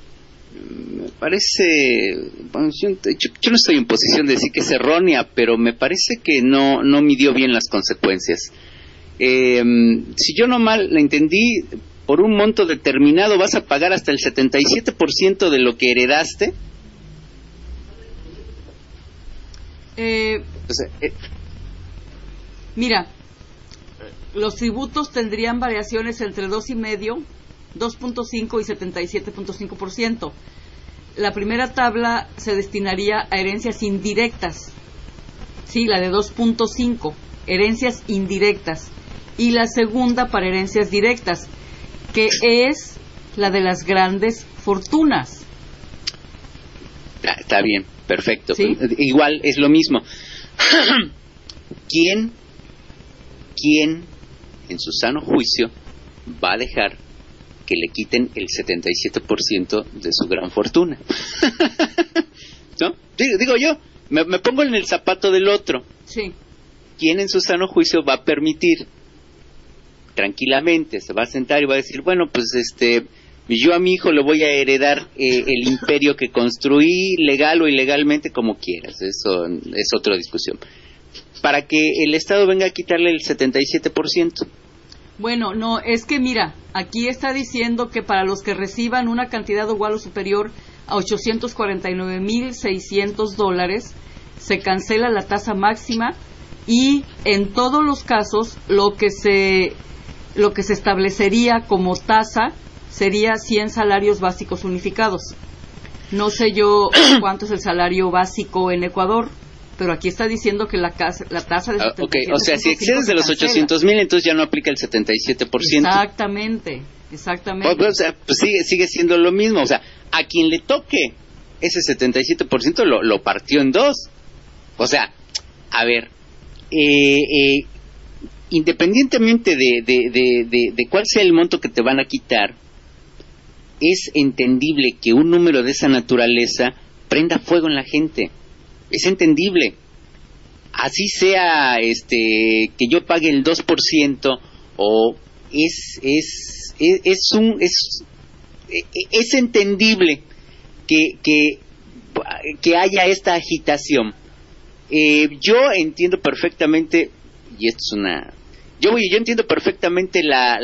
bueno, yo no estoy en posición de decir que es errónea, pero me parece que no midió bien las consecuencias. Si yo no mal la entendí, por un monto determinado vas a pagar hasta el 77% de lo que heredaste. O sea, Mira, los tributos tendrían variaciones entre 2,5, 2.5 y 77.5%. La primera tabla se destinaría a herencias indirectas, sí, la de 2.5, herencias indirectas, y la segunda para herencias directas, que es la de las grandes fortunas. Está bien, perfecto. ¿Sí? Igual es lo mismo. ¿Quién en su sano juicio va a dejar que le quiten el 77% de su gran fortuna? ¿No? Digo yo, me pongo en el zapato del otro. Sí. ¿Quién en su sano juicio va a permitir tranquilamente, se va a sentar y va a decir, bueno, pues yo a mi hijo le voy a heredar el imperio que construí, legal o ilegalmente, como quieras? Eso es otra discusión. Para que el Estado venga a quitarle el 77%. Bueno, no, es que mira, aquí está diciendo que para los que reciban una cantidad igual o superior a $849,600 se cancela la tasa máxima, y en todos los casos lo que se establecería como tasa sería 100 salarios básicos unificados. No sé yo cuánto es el salario básico en Ecuador, pero aquí está diciendo que la tasa de 77%. Okay. O sea, si excedes de los 800,000, entonces ya no aplica el 77%. Exactamente. O sea, pues sigue siendo lo mismo. O sea, a quien le toque ese 77% lo partió en dos. O sea, a ver, independientemente de cuál sea el monto que te van a quitar, es entendible que un número de esa naturaleza prenda fuego en la gente. Es entendible. Así sea que yo pague el 2%, o es entendible que haya esta agitación. Yo entiendo perfectamente, y esto es yo entiendo perfectamente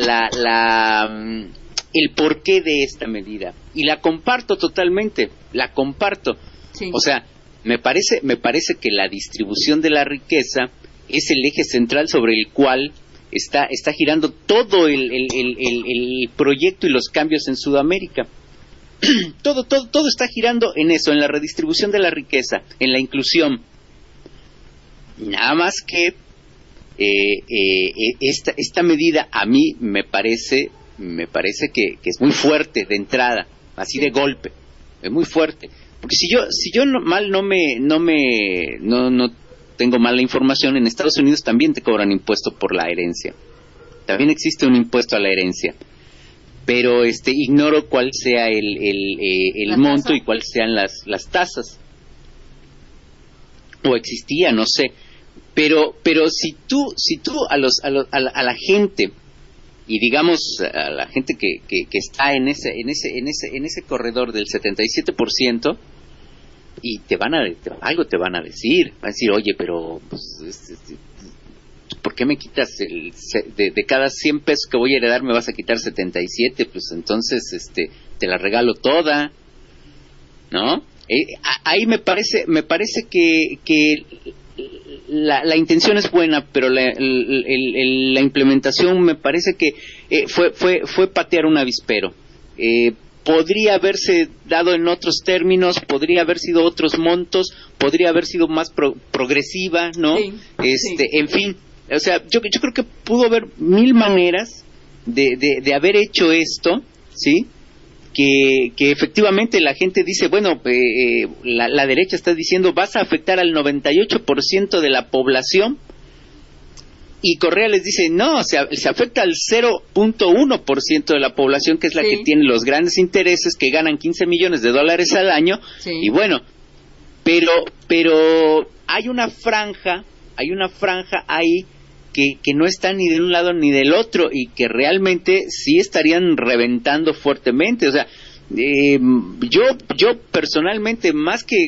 el porqué de esta medida, y la comparto totalmente, Sí. O sea, me parece que la distribución de la riqueza es el eje central sobre el cual está girando todo el proyecto y los cambios en Sudamérica. todo está girando en eso, en la redistribución de la riqueza, en la inclusión. Nada más que esta medida a mí me parece que es muy fuerte de entrada, así de golpe, es muy fuerte. Porque si yo no tengo mala información, en Estados Unidos también te cobran impuesto por la herencia. También existe un impuesto a la herencia. Pero ignoro cuál sea el monto y cuáles sean las tasas. O existía, no sé. Pero si tú a la gente, y digamos a la gente que está en ese corredor del 77%, y algo te van a decir, van a decir, oye, pero pues, ¿por qué me quitas de cada 100 pesos que voy a heredar me vas a quitar 77? Pues entonces te la regalo toda, ¿no? Ahí me parece que la intención es buena, pero la implementación me parece que fue patear un avispero. Podría haberse dado en otros términos, podría haber sido otros montos, podría haber sido más progresiva, ¿no? Sí, sí. En fin, o sea, yo creo que pudo haber mil maneras de haber hecho esto, ¿sí? Que efectivamente la gente dice, bueno, la derecha está diciendo, vas a afectar al 98% de la población, y Correa les dice, no, se afecta al 0.1% de la población, que es la Sí. que tiene los grandes intereses, que ganan $15 millones al año, Sí. y bueno, pero hay una franja ahí que no está ni de un lado ni del otro, y que realmente sí estarían reventando fuertemente. O sea, yo personalmente, más que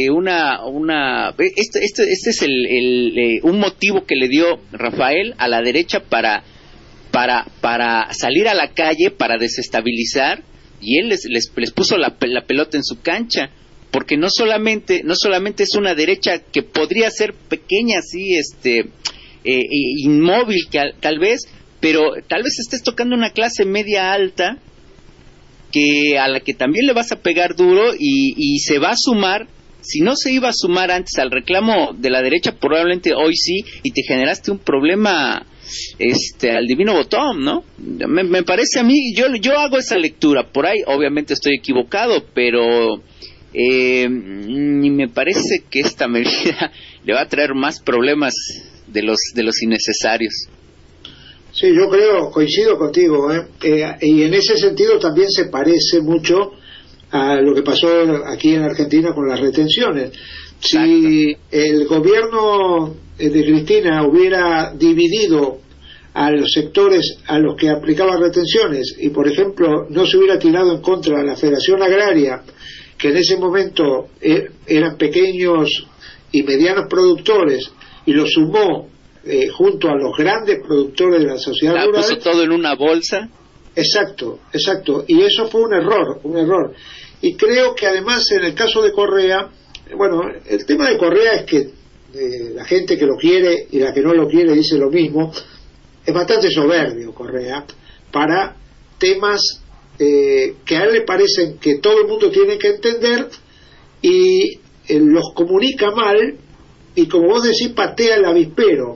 este es un motivo que le dio Rafael a la derecha para salir a la calle, para desestabilizar, y él les puso la pelota en su cancha, porque no solamente es una derecha que podría ser pequeña, así, inmóvil, tal vez, pero tal vez estés tocando una clase media alta a la que también le vas a pegar duro, y se va a sumar. Si no se iba a sumar antes al reclamo de la derecha, probablemente hoy sí, y te generaste un problema al divino botón, ¿no? Me parece a mí, yo hago esa lectura. Por ahí obviamente estoy equivocado, pero me parece que esta medida le va a traer más problemas de los innecesarios. Sí, yo coincido contigo, y en ese sentido también se parece mucho a lo que pasó aquí en Argentina con las retenciones. Si el gobierno de Cristina hubiera dividido a los sectores a los que aplicaba retenciones, y por ejemplo no se hubiera tirado en contra de la Federación Agraria, que en ese momento eran pequeños y medianos productores, y lo sumó junto a los grandes productores de la sociedad rural, puso todo en una bolsa. Exacto, y eso fue un error. Y creo que además en el caso de Correa, bueno, el tema de Correa es que la gente que lo quiere y la que no lo quiere dice lo mismo. Es bastante soberbio Correa para temas que a él le parecen que todo el mundo tiene que entender, y los comunica mal, y como vos decís, patea el avispero.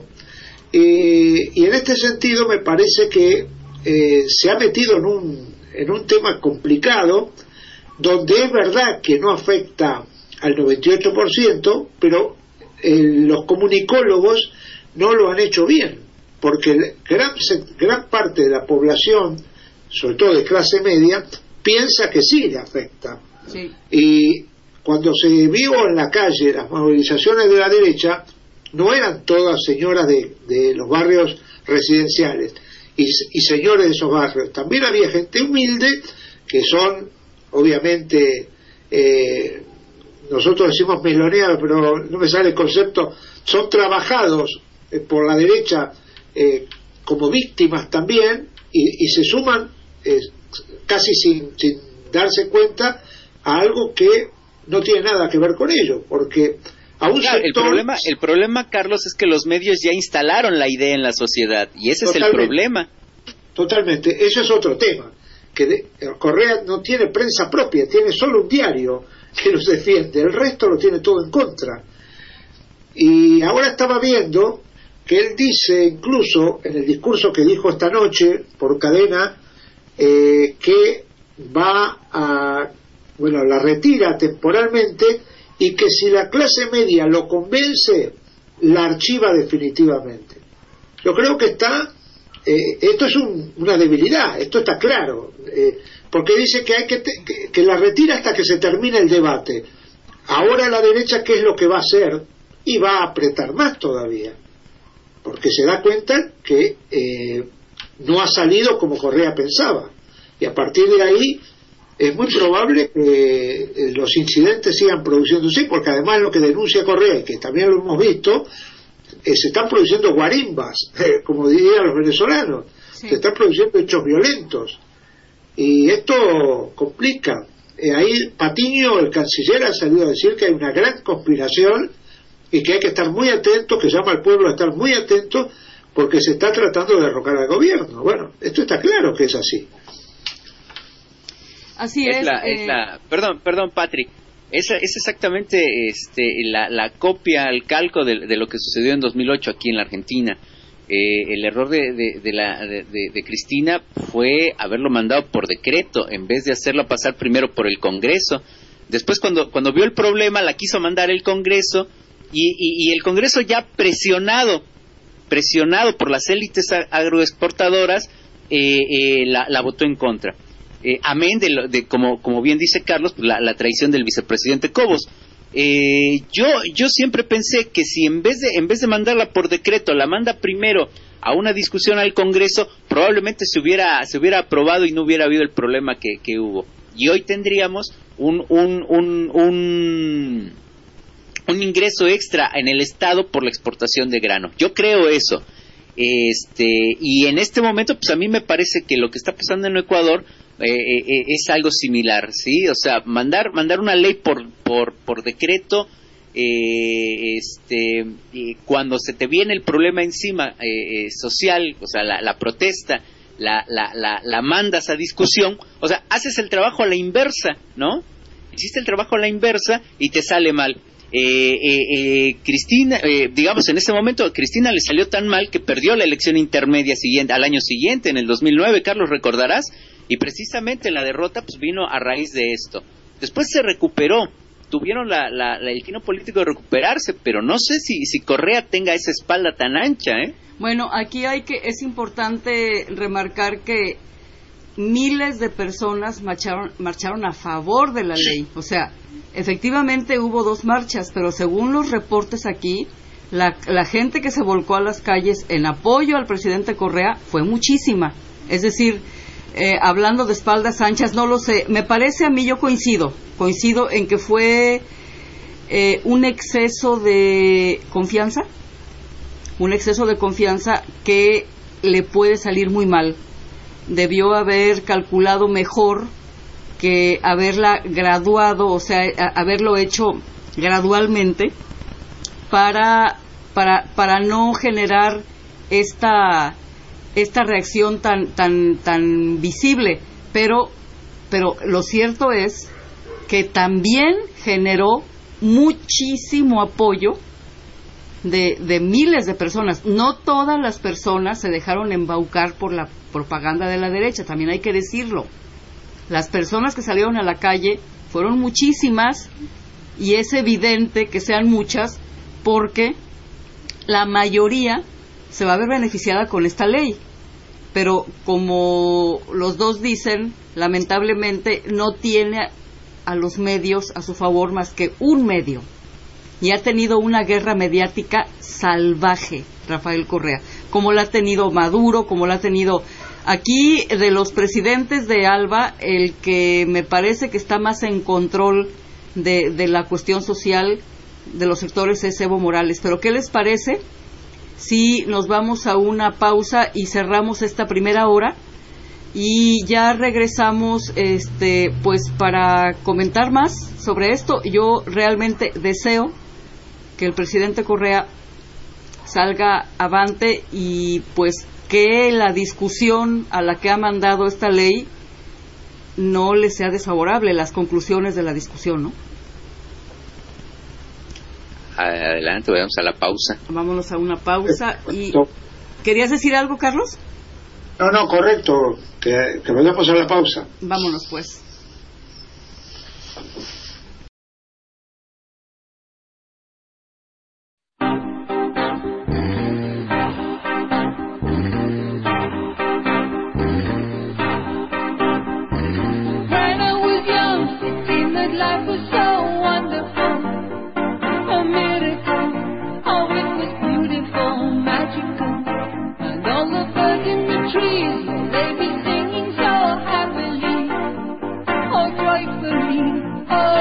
Y en este sentido me parece que se ha metido en un tema complicado, donde es verdad que no afecta al 98%, pero los comunicólogos no lo han hecho bien, porque gran parte de la población, sobre todo de clase media, piensa que sí le afecta. Sí. Y cuando se vio en la calle las movilizaciones de la derecha, no eran todas señoras de los barrios residenciales y señores de esos barrios, también había gente humilde, que son obviamente, nosotros decimos meloneados, pero no me sale el concepto, son trabajados por la derecha como víctimas también, y se suman casi sin darse cuenta a algo que no tiene nada que ver con ello, porque a un sector... el problema, Carlos, es que los medios ya instalaron la idea en la sociedad, y ese es el problema. Totalmente, eso es otro tema, que Correa no tiene prensa propia, tiene solo un diario que los defiende, el resto lo tiene todo en contra. Y ahora estaba viendo que él dice, incluso en el discurso que dijo esta noche por cadena, que la retira temporalmente, y que si la clase media lo convence, la archiva definitivamente. Yo creo que esto es una debilidad, esto está claro, porque dice que hay que la retira hasta que se termine el debate. Ahora la derecha, ¿qué es lo que va a hacer? Y va a apretar más todavía, porque se da cuenta que no ha salido como Correa pensaba, y a partir de ahí es muy probable que los incidentes sigan produciéndose, porque además lo que denuncia Correa, y que también lo hemos visto, se están produciendo guarimbas, como dirían los venezolanos. Sí. Se están produciendo hechos violentos, y esto complica. Ahí Patiño, el canciller, ha salido a decir que hay una gran conspiración y que hay que estar muy atentos, que llama al pueblo a estar muy atentos, porque se está tratando de derrocar al gobierno. Bueno, esto está claro que es así. Así es. Perdón, Patrick. Es exactamente la copia, el calco de lo que sucedió en 2008 aquí en la Argentina. El error de Cristina fue haberlo mandado por decreto en vez de hacerlo pasar primero por el Congreso. Después, cuando vio el problema, la quiso mandar el Congreso, y el Congreso, ya presionado presionado por las élites agroexportadoras, la votó en contra. Amén de como bien dice Carlos, pues la traición del vicepresidente Cobos. Yo siempre pensé que si en vez de mandarla por decreto, la manda primero a una discusión al Congreso, probablemente se hubiera aprobado y no hubiera habido el problema que hubo. Y hoy tendríamos un ingreso extra en el Estado por la exportación de grano. Yo creo eso. Y en este momento, pues a mí me parece que lo que está pasando en Ecuador es algo similar, ¿sí? O sea, mandar una ley por decreto, cuando se te viene el problema encima social, o sea, la protesta, la mandas a discusión, o sea, haces el trabajo a la inversa, ¿no? Hiciste el trabajo a la inversa y te sale mal. Cristina, digamos, en ese momento a Cristina le salió tan mal que perdió la elección intermedia al año siguiente, en el 2009, Carlos, recordarás, y precisamente la derrota pues vino a raíz de esto. Después se recuperó, tuvieron el tino político de recuperarse, pero no sé si Correa tenga esa espalda tan ancha, ¿eh? Bueno, aquí es importante remarcar que miles de personas marcharon a favor de la ley. O sea, efectivamente hubo 2 marchas, pero según los reportes aquí, la gente que se volcó a las calles en apoyo al presidente Correa fue muchísima. Es decir, hablando de espaldas anchas, no lo sé. Me parece a mí, yo coincido en que fue un exceso de confianza que le puede salir muy mal. Debió haber calculado mejor que haberla graduado, o sea, haberlo hecho gradualmente para no generar esta reacción tan visible, pero lo cierto es que también generó muchísimo apoyo de miles de personas. No todas las personas se dejaron embaucar por la propaganda de la derecha, también hay que decirlo. Las personas que salieron a la calle fueron muchísimas, y es evidente que sean muchas porque la mayoría se va a ver beneficiada con esta ley. Pero como los dos dicen, lamentablemente no tiene a los medios a su favor más que un medio. Y ha tenido una guerra mediática salvaje, Rafael Correa, como la ha tenido Maduro, como la ha tenido... Aquí, de los presidentes de ALBA, el que me parece que está más en control de la cuestión social de los sectores es Evo Morales. Pero ¿qué les parece si nos vamos a una pausa y cerramos esta primera hora y ya regresamos pues para comentar más sobre esto? Yo realmente deseo que el presidente Correa salga avante y pues que la discusión a la que ha mandado esta ley no le sea desfavorable, las conclusiones de la discusión, ¿no? Adelante, vamos a la pausa. Vámonos a una pausa. Y ¿querías decir algo, Carlos? No, correcto, que vayamos a la pausa. Vámonos pues. Oh,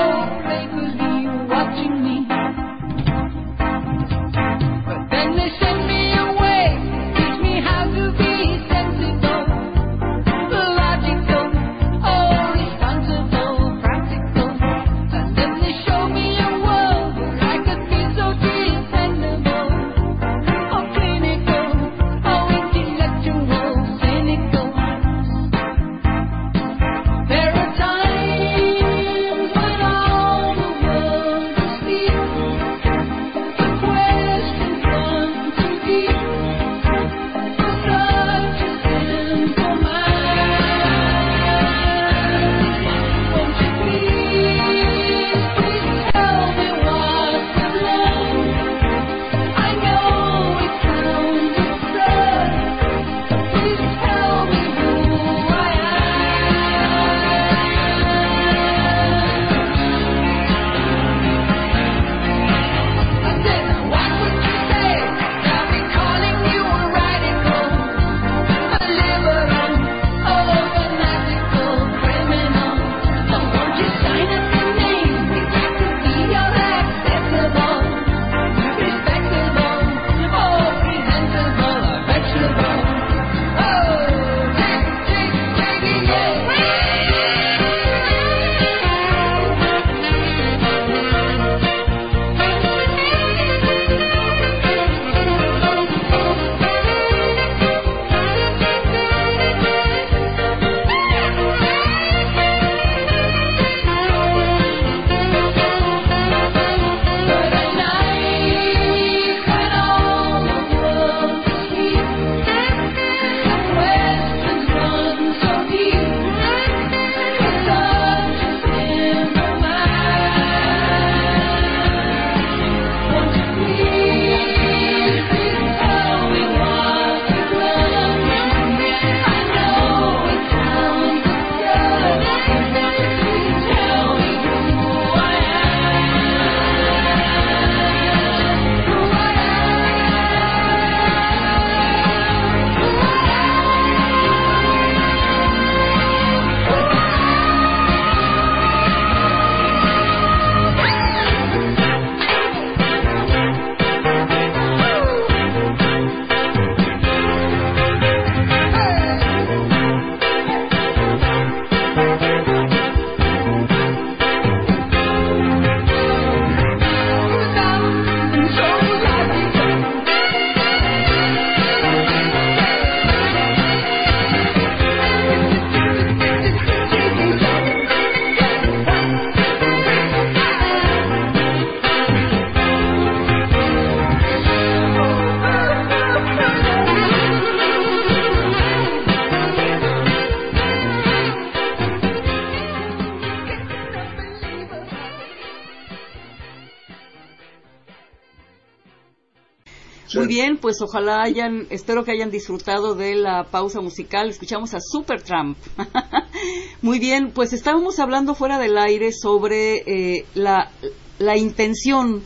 Muy bien, pues ojalá espero que hayan disfrutado de la pausa musical. Escuchamos a Supertramp. Muy bien, pues estábamos hablando fuera del aire sobre la intención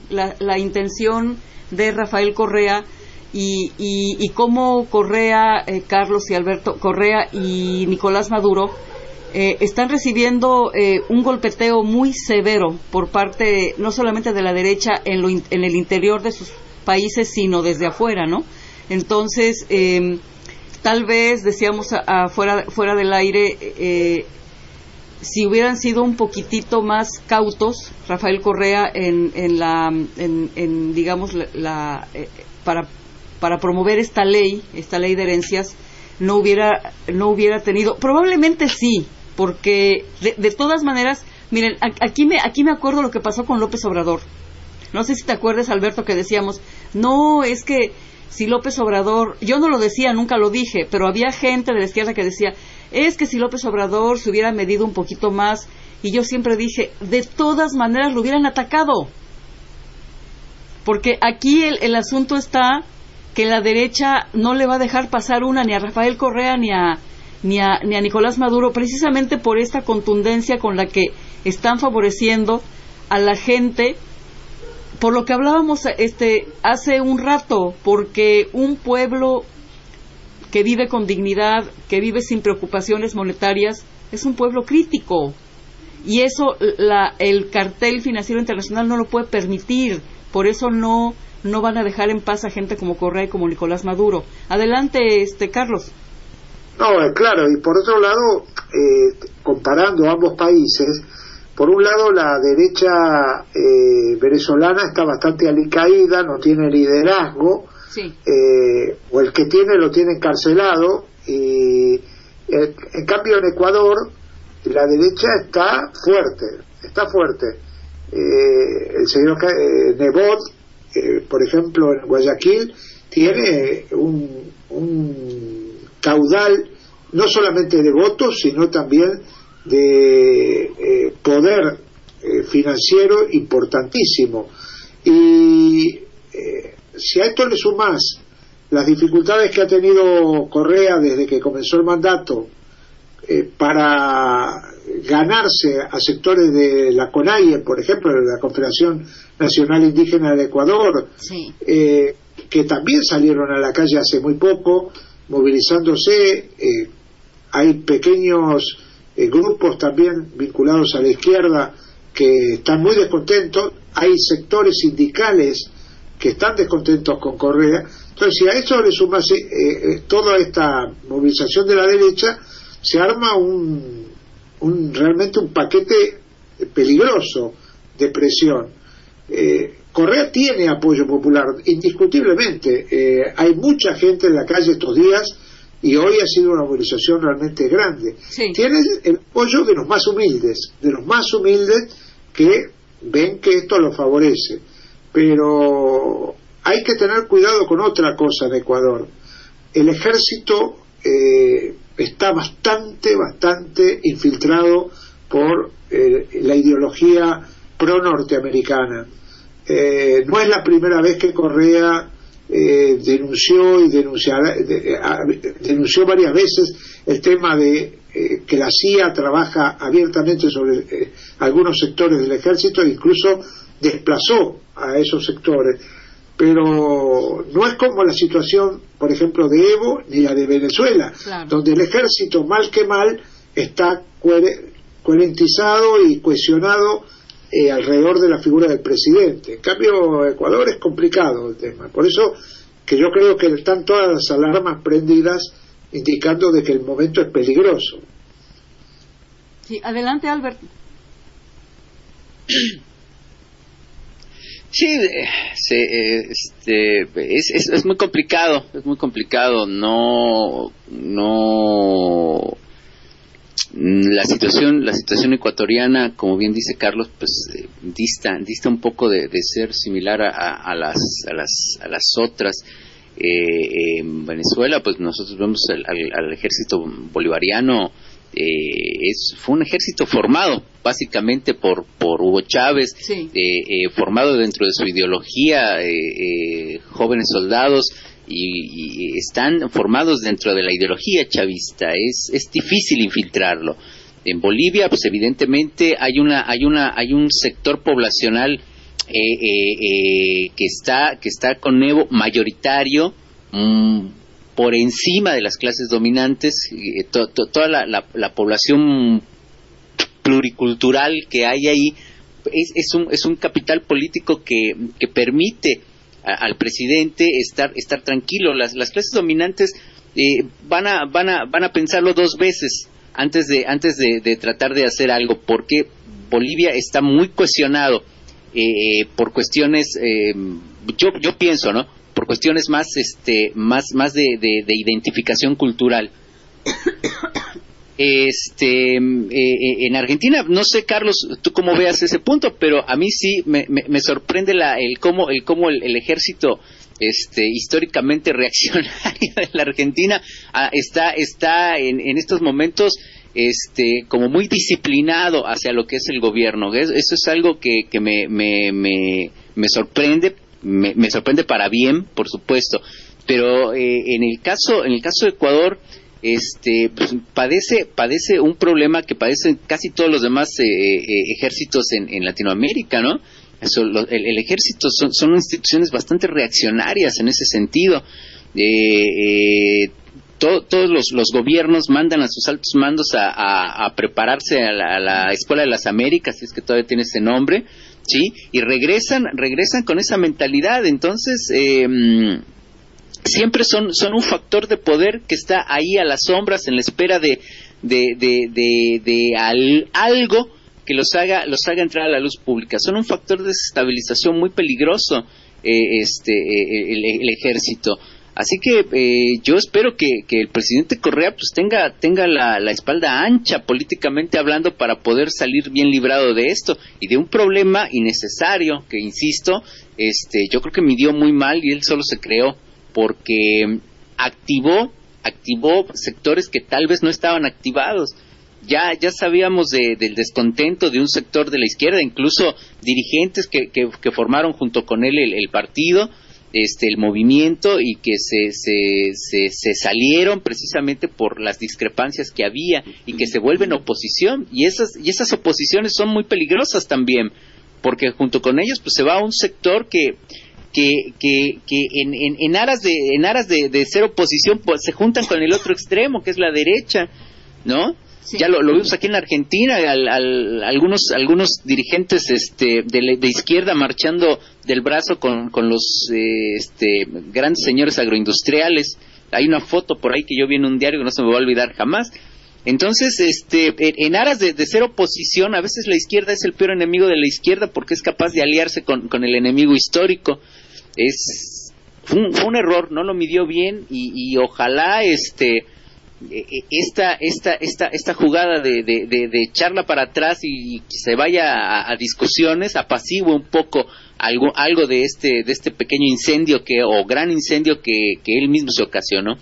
de Rafael Correa y cómo Correa, Carlos y Alberto Correa y Nicolás Maduro están recibiendo un golpeteo muy severo por parte no solamente de la derecha en el interior de sus países, sino desde afuera, ¿no? Entonces, tal vez, decíamos fuera del aire, si hubieran sido un poquitito más cautos, Rafael Correa para promover esta ley de herencias, no hubiera tenido, probablemente sí, porque de todas maneras, miren, aquí me acuerdo lo que pasó con López Obrador. No sé si te acuerdas, Alberto, que decíamos, no, es que si López Obrador, yo no lo decía, nunca lo dije, pero había gente de la izquierda que decía, es que si López Obrador se hubiera medido un poquito más, y yo siempre dije, de todas maneras lo hubieran atacado, porque aquí el asunto está que la derecha no le va a dejar pasar una ni a Rafael Correa ni a Nicolás Maduro, precisamente por esta contundencia con la que están favoreciendo a la gente, por lo que hablábamos hace un rato, porque un pueblo que vive con dignidad, que vive sin preocupaciones monetarias, es un pueblo crítico, y eso el cartel financiero internacional no lo puede permitir. Por eso no van a dejar en paz a gente como Correa y como Nicolás Maduro. Adelante, Carlos. No, claro, y por otro lado, comparando ambos países, por un lado la derecha venezolana está bastante alicaída, no tiene liderazgo, sí. O el que tiene lo tiene encarcelado, y en cambio en Ecuador la derecha está fuerte. El señor Nebot, por ejemplo, en Guayaquil, tiene un caudal no solamente de votos, sino también de poder financiero importantísimo. Y si a esto le sumás las dificultades que ha tenido Correa desde que comenzó el mandato para ganarse a sectores de la CONAIE, por ejemplo, de la Confederación Nacional Indígena del Ecuador, sí. Que también salieron a la calle hace muy poco, movilizándose. Hay pequeños grupos también vinculados a la izquierda que están muy descontentos, hay sectores sindicales que están descontentos con Correa. Entonces, si a eso le sumas toda esta movilización de la derecha, se arma realmente un paquete peligroso de presión. Correa tiene apoyo popular, indiscutiblemente. Hay mucha gente en la calle estos días, y hoy ha sido una movilización realmente grande. Sí. Tiene el apoyo de los más humildes que ven que esto lo favorece. Pero hay que tener cuidado con otra cosa en Ecuador. El ejército está bastante infiltrado por la ideología pro-norteamericana. No es la primera vez que Correa denunció varias veces el tema de que la CIA trabaja abiertamente sobre algunos sectores del ejército, e incluso desplazó a esos sectores. Pero no es como la situación, por ejemplo, de Evo ni la de Venezuela, claro, donde el ejército, mal que mal, está coherentizado y cohesionado alrededor de la figura del presidente. En cambio, Ecuador es complicado el tema. Por eso que yo creo que están todas las alarmas prendidas, indicando de que el momento es peligroso. Sí, adelante, Albert. Sí, es muy complicado, no la situación ecuatoriana, como bien dice Carlos, pues dista un poco de ser similar a las otras. En Venezuela, pues nosotros vemos al ejército bolivariano fue un ejército formado básicamente por Hugo Chávez, sí. Formado dentro de su ideología, jóvenes soldados, y están formados dentro de la ideología chavista. Es difícil infiltrarlo. En Bolivia, pues evidentemente hay un sector poblacional que está con Evo mayoritario, por encima de las clases dominantes. Toda la población pluricultural que hay ahí es un capital político que permite al presidente estar tranquilo. Las clases dominantes van a pensarlo dos veces antes de tratar de hacer algo, porque Bolivia está muy cohesionado por cuestiones, yo pienso, ¿no?, por cuestiones más de identificación cultural. En Argentina, no sé, Carlos, tú cómo veas ese punto, pero a mí sí me sorprende cómo el ejército históricamente reaccionario de la Argentina está en estos momentos como muy disciplinado hacia lo que es el gobierno. Eso es algo que me sorprende. Me sorprende para bien, por supuesto, pero en el caso de Ecuador, pues padece un problema que padecen casi todos los demás ejércitos en Latinoamérica, ¿no? El ejército son instituciones bastante reaccionarias en ese sentido. Todos los gobiernos mandan a sus altos mandos a prepararse a la Escuela de las Américas, si es que todavía tiene ese nombre, ¿sí? Y regresan con esa mentalidad. Entonces siempre son un factor de poder que está ahí a las sombras, en la espera de algo que los haga entrar a la luz pública. Son un factor de desestabilización muy peligroso, el ejército. Así que yo espero que el presidente Correa pues tenga la espalda ancha políticamente hablando para poder salir bien librado de esto y de un problema innecesario que, insisto, yo creo que midió muy mal y él solo se creó, porque activó sectores que tal vez no estaban activados. Ya sabíamos del descontento de un sector de la izquierda, incluso dirigentes que formaron junto con él el partido, el movimiento, y que se salieron precisamente por las discrepancias que había y que se vuelven oposición, y esas oposiciones son muy peligrosas también, porque junto con ellos pues se va a un sector que en aras de ser oposición pues se juntan con el otro extremo, que es la derecha, ¿no? Sí. Ya lo vimos aquí en la Argentina, algunos dirigentes de izquierda marchando del brazo con los grandes señores agroindustriales. Hay una foto por ahí que yo vi en un diario que no se me va a olvidar jamás. Entonces, en aras de ser oposición, a veces la izquierda es el peor enemigo de la izquierda, porque es capaz de aliarse con el enemigo histórico. Fue un error, no lo midió bien, y ojalá esta jugada de echarla para atrás y que se vaya a discusiones, apacigüe un poco algo de este pequeño incendio o gran incendio que él mismo se ocasionó.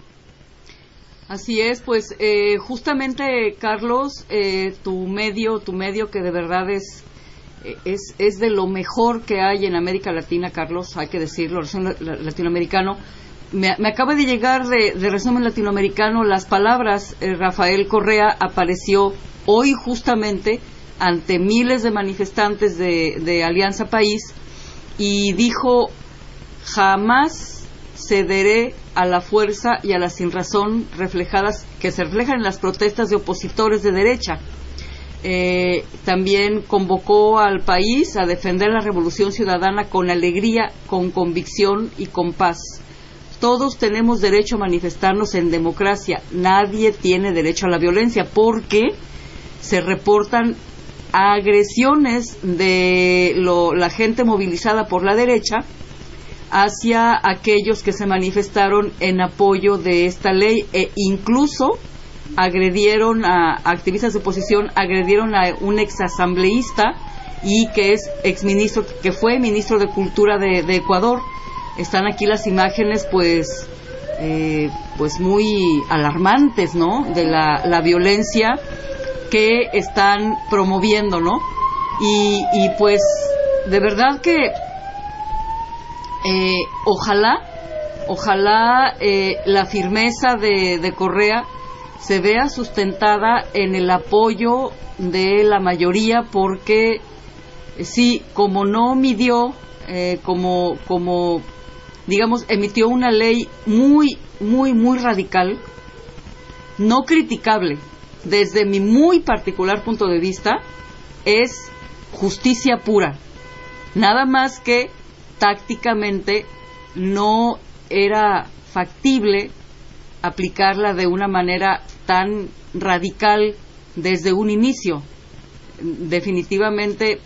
Así es, pues justamente, Carlos, tu medio que de verdad es de lo mejor que hay en América Latina, Carlos, hay que decirlo, Resumen Latinoamericano. Me acaba de llegar de Resumen Latinoamericano las palabras. Rafael Correa apareció hoy justamente ante miles de manifestantes de Alianza País y dijo: jamás cederé a la fuerza y a la sinrazón que se reflejan en las protestas de opositores de derecha. También convocó al país a defender la revolución ciudadana con alegría, con convicción y con paz. Todos tenemos derecho a manifestarnos en democracia. Nadie tiene derecho a la violencia, porque se reportan agresiones de la gente movilizada por la derecha hacia aquellos que se manifestaron en apoyo de esta ley, e incluso agredieron a activistas de oposición, agredieron a un exasambleísta y que fue ministro de Cultura de Ecuador. Están aquí las imágenes, pues pues muy alarmantes, ¿no? De la violencia que están promoviendo, ¿no? Y pues de verdad que ojalá la firmeza de Correa se vea sustentada en el apoyo de la mayoría, porque sí, como no midió, como digamos, emitió una ley muy radical, no criticable, desde mi muy particular punto de vista, es justicia pura. Nada más que tácticamente no era factible aplicarla de una manera tan radical desde un inicio. Definitivamente,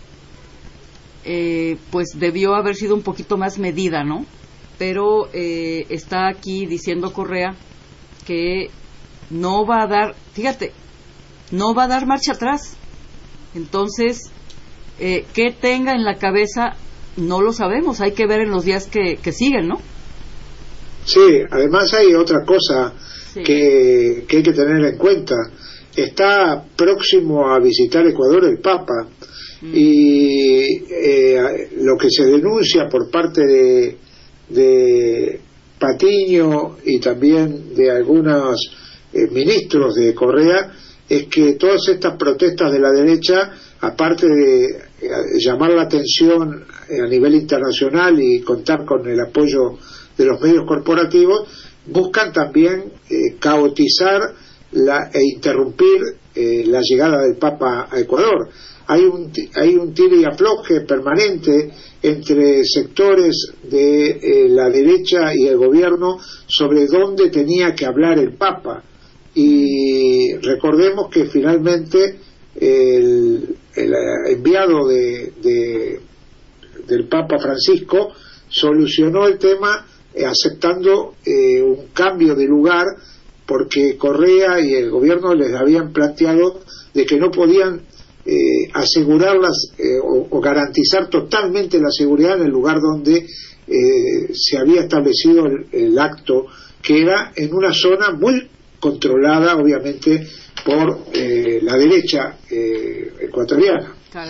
pues debió haber sido un poquito más medida, ¿no? Pero está aquí diciendo Correa que no va a dar, fíjate, no va a dar marcha atrás. Entonces, ¿qué tenga en la cabeza? No lo sabemos, hay que ver en los días que siguen, ¿no? Sí, además hay otra cosa que hay que tener en cuenta. Está próximo a visitar Ecuador el Papa, y lo que se denuncia por parte de Patiño y también de algunos ministros de Correa es que todas estas protestas de la derecha, aparte de llamar la atención a nivel internacional y contar con el apoyo de los medios corporativos, buscan también caotizar e interrumpir la llegada del Papa a Ecuador. Hay un tire y afloje permanente entre sectores de la derecha y el gobierno sobre dónde tenía que hablar el Papa, y recordemos que finalmente el enviado del Papa Francisco solucionó el tema aceptando un cambio de lugar, porque Correa y el gobierno les habían planteado de que no podían asegurarlas o garantizar totalmente la seguridad en el lugar donde se había establecido el acto, que era en una zona muy controlada obviamente por la derecha ecuatoriana.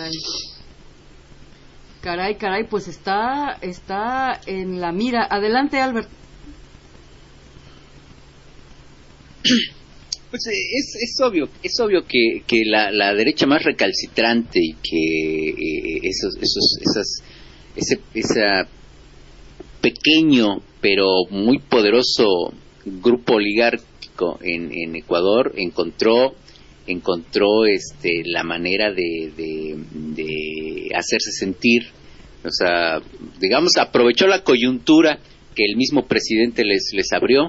Caray, pues está en la mira. Adelante, Albert. Pues es obvio que la derecha más recalcitrante y que ese pequeño pero muy poderoso grupo oligárquico en Ecuador encontró la manera de hacerse sentir, o sea, digamos, aprovechó la coyuntura que el mismo presidente les abrió.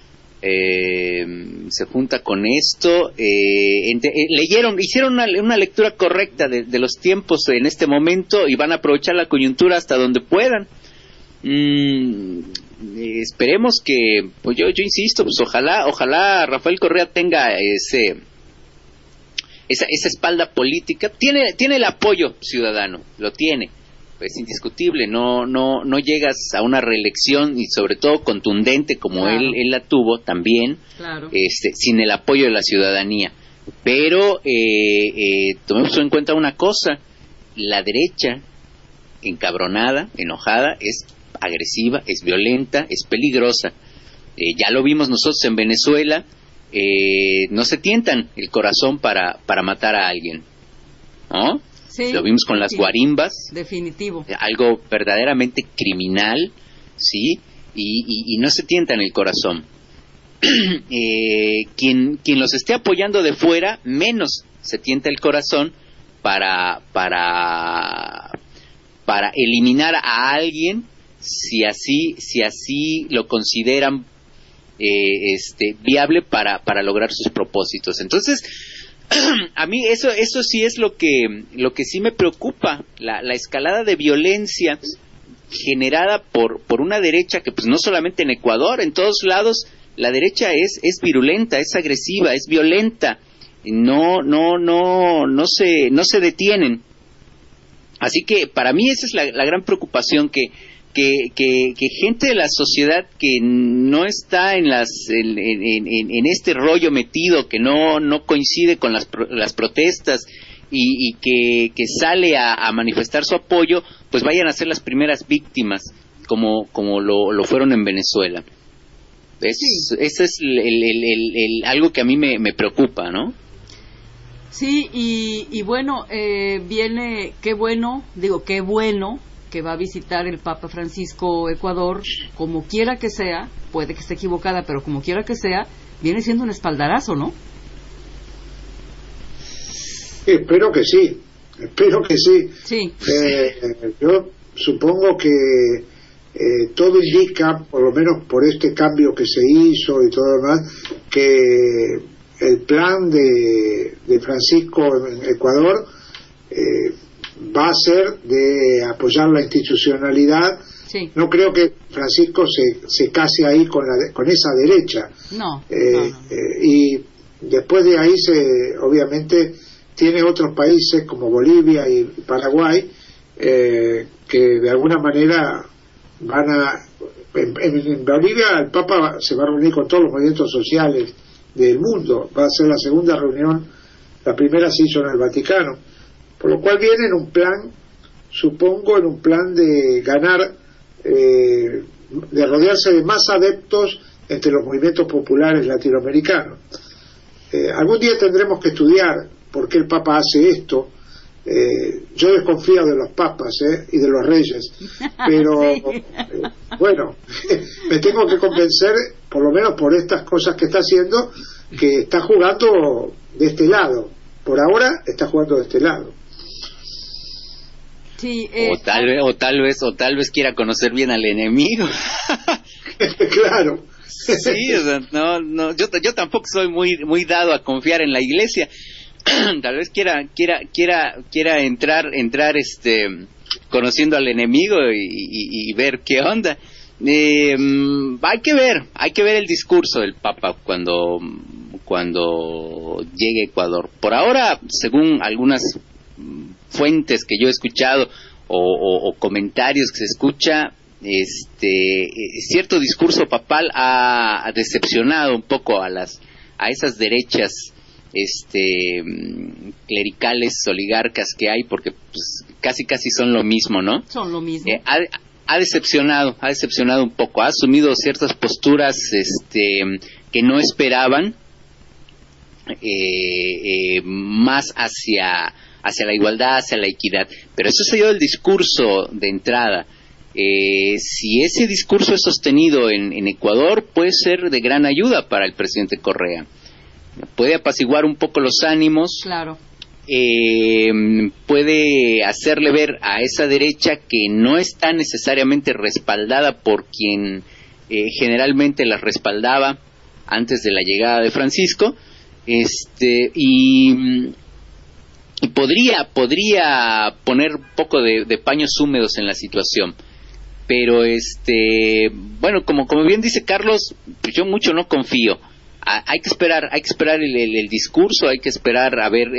Se junta con esto, hicieron una lectura correcta de los tiempos en este momento y van a aprovechar la coyuntura hasta donde puedan. Esperemos que, pues yo insisto, pues ojalá Rafael Correa tenga esa espalda política. Tiene el apoyo ciudadano, lo tiene. Es indiscutible, no llegas a una reelección, y sobre todo contundente como claro. él la tuvo también, claro. Sin el apoyo de la ciudadanía. Pero tomemos en cuenta una cosa: la derecha encabronada, enojada, es agresiva, es violenta, es peligrosa. Ya lo vimos nosotros en Venezuela. No se tientan el corazón para matar a alguien, ¿no? Sí, lo vimos con las guarimbas. Definitivo. Algo verdaderamente criminal, ¿sí? Y no se tientan el corazón. Quien los esté apoyando de fuera, menos se tienta el corazón para eliminar a alguien, si así lo consideran viable para lograr sus propósitos. Entonces, a mí eso sí es lo que sí me preocupa, la escalada de violencia generada por una derecha que, pues, no solamente en Ecuador, en todos lados la derecha es virulenta, es agresiva, es violenta, no se detienen. Así que para mí esa es la gran preocupación, que que gente de la sociedad que no está en este rollo metido, que no coincide con las protestas y que sale a manifestar su apoyo, pues vayan a ser las primeras víctimas, como lo fueron en Venezuela. Ese es algo que a mí me preocupa, ¿no? Sí, y bueno, viene, qué bueno que va a visitar el Papa Francisco Ecuador, como quiera que sea, puede que esté equivocada, pero como quiera que sea, viene siendo un espaldarazo, ¿no? Espero que sí. Sí. Yo supongo que todo indica, por lo menos por este cambio que se hizo y todo lo demás, que el plan de Francisco en Ecuador va a ser de apoyar la institucionalidad. Sí. No creo que Francisco se case ahí con esa derecha. No. Y después de ahí obviamente tiene otros países como Bolivia y Paraguay que de alguna manera van a... En Bolivia el Papa se va a reunir con todos los movimientos sociales del mundo, va a ser la segunda reunión, la primera se hizo en el Vaticano, por lo cual viene en un plan, supongo, en un plan de ganar, de rodearse de más adeptos entre los movimientos populares latinoamericanos. Algún día tendremos que estudiar por qué el Papa hace esto. Yo desconfío de los papas y de los reyes, pero sí. Bueno, me tengo que convencer, por lo menos por estas cosas que está haciendo, que está jugando de este lado. Por ahora está jugando de este lado. Sí, o tal vez quiera conocer bien al enemigo. Claro. Sí, o sea, no, yo tampoco soy muy dado a confiar en la Iglesia. Tal vez quiera entrar conociendo al enemigo y ver qué onda. Hay que ver el discurso del Papa cuando llegue a Ecuador. Por ahora, según algunas fuentes que yo he escuchado o comentarios que se escucha, cierto discurso papal ha decepcionado un poco a esas derechas clericales, oligarcas que hay, porque pues, casi son lo mismo, ¿no? Son lo mismo. Ha decepcionado un poco, ha asumido ciertas posturas que no esperaban, más hacia la igualdad, hacia la equidad, pero eso se dio del discurso de entrada. Si ese discurso es sostenido en Ecuador, puede ser de gran ayuda para el presidente Correa. Puede apaciguar un poco los ánimos. Claro. Puede hacerle ver a esa derecha que no está necesariamente respaldada por quien generalmente la respaldaba antes de la llegada de Francisco, y podría poner un poco de paños húmedos en la situación. Pero bueno, como bien dice Carlos, pues yo mucho no confío. Hay que esperar el discurso, hay que esperar a ver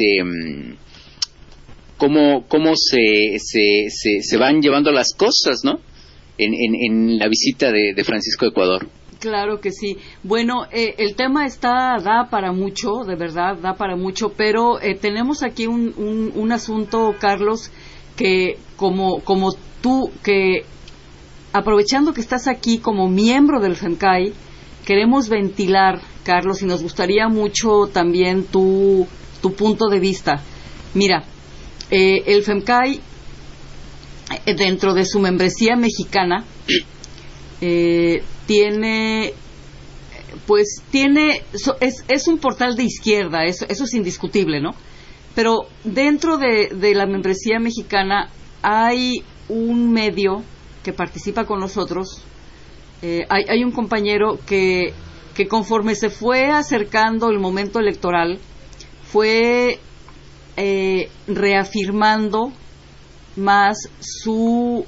cómo se van llevando las cosas, ¿no? En la visita de Francisco a Ecuador. Claro que sí. Bueno, el tema da para mucho, de verdad, da para mucho, pero tenemos aquí un asunto, Carlos, que como tú, que aprovechando que estás aquí como miembro del FEMCAI, queremos ventilar, Carlos, y nos gustaría mucho también tu punto de vista. Mira, el FEMCAI, dentro de su membresía mexicana, es un portal de izquierda, eso es indiscutible, ¿no? Pero dentro de la membresía mexicana hay un medio que participa con nosotros. Hay un compañero que conforme se fue acercando el momento electoral fue reafirmando más su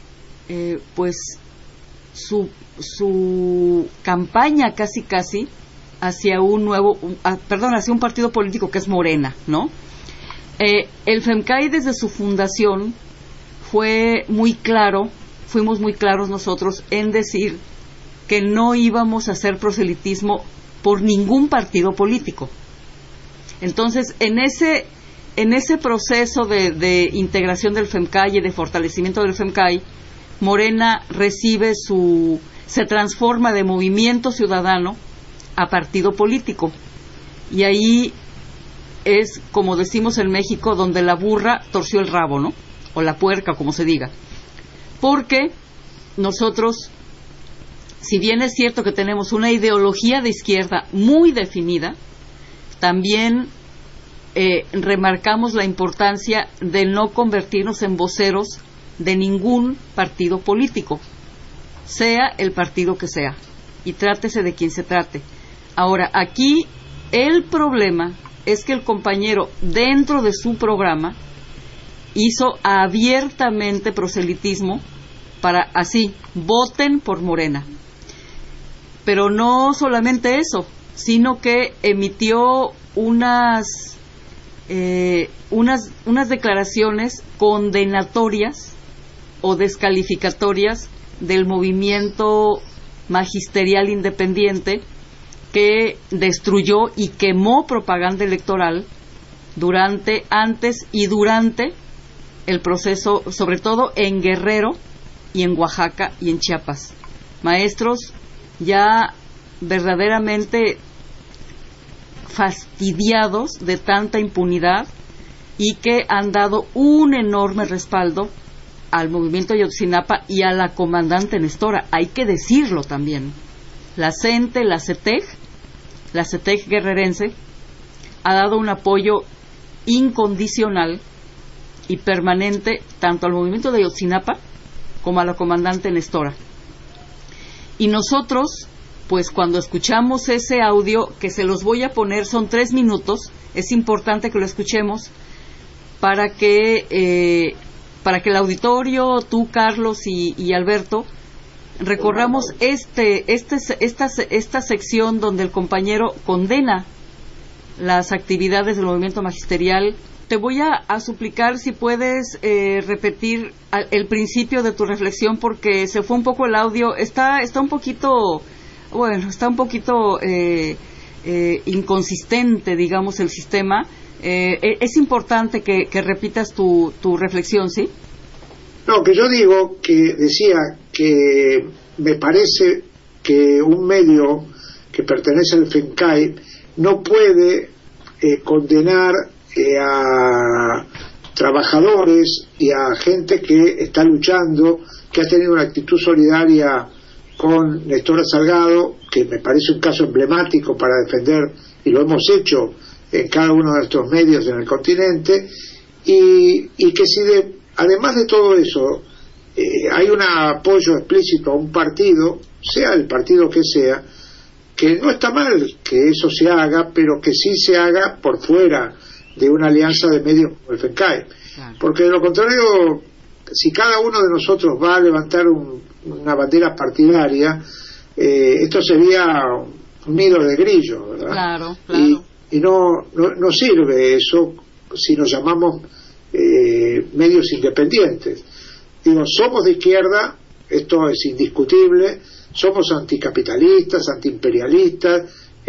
campaña casi hacia hacia un partido político que es Morena, ¿no? El FEMCAI desde su fundación fue muy claro fuimos muy claros nosotros en decir que no íbamos a hacer proselitismo por ningún partido político. Entonces, en ese proceso de integración del FEMCAI y de fortalecimiento del FEMCAI, Morena se transforma de movimiento ciudadano a partido político. Y ahí es, como decimos en México, donde la burra torció el rabo, ¿no? O la puerca, como se diga. Porque nosotros, si bien es cierto que tenemos una ideología de izquierda muy definida, también remarcamos la importancia de no convertirnos en voceros de ningún partido político, sea el partido que sea, y trátese de quien se trate. Ahora, aquí el problema es que el compañero, dentro de su programa, hizo abiertamente proselitismo para así, voten por Morena. Pero no solamente eso, sino que emitió unas declaraciones condenatorias o descalificatorias del movimiento magisterial independiente, que destruyó y quemó propaganda electoral antes y durante el proceso, sobre todo en Guerrero y en Oaxaca y en Chiapas. Maestros ya verdaderamente fastidiados de tanta impunidad y que han dado un enorme respaldo al movimiento Ayotzinapa y a la comandante Nestora. Hay que decirlo también. La CENTE, la CETEG guerrerense, ha dado un apoyo incondicional y permanente tanto al movimiento de Ayotzinapa como a la comandante Nestora. Y nosotros, pues cuando escuchamos ese audio, que se los voy a poner, son 3 minutos, es importante que lo escuchemos para que el auditorio, tú, Carlos y Alberto, recorramos esta sección donde el compañero condena las actividades del movimiento magisterial. Te voy a suplicar si puedes repetir el principio de tu reflexión, porque se fue un poco el audio. Está un poquito inconsistente, digamos, el sistema. Es importante que repitas tu reflexión, ¿sí? No, que yo digo, que decía que me parece que un medio que pertenece al FEMCAI no puede condenar a trabajadores y a gente que está luchando, que ha tenido una actitud solidaria con Nestora Salgado, que me parece un caso emblemático para defender, y lo hemos hecho en cada uno de nuestros medios en el continente, y que si además de todo eso hay un apoyo explícito a un partido, sea el partido que sea, que no está mal que eso se haga, pero que sí se haga por fuera de una alianza de medios como el FEMCAI. Porque de lo contrario, si cada uno de nosotros va a levantar una bandera partidaria, esto sería un nido de grillo, ¿verdad? Claro. Y no sirve eso si nos llamamos medios independientes. Digo, somos de izquierda, esto es indiscutible, somos anticapitalistas, antiimperialistas,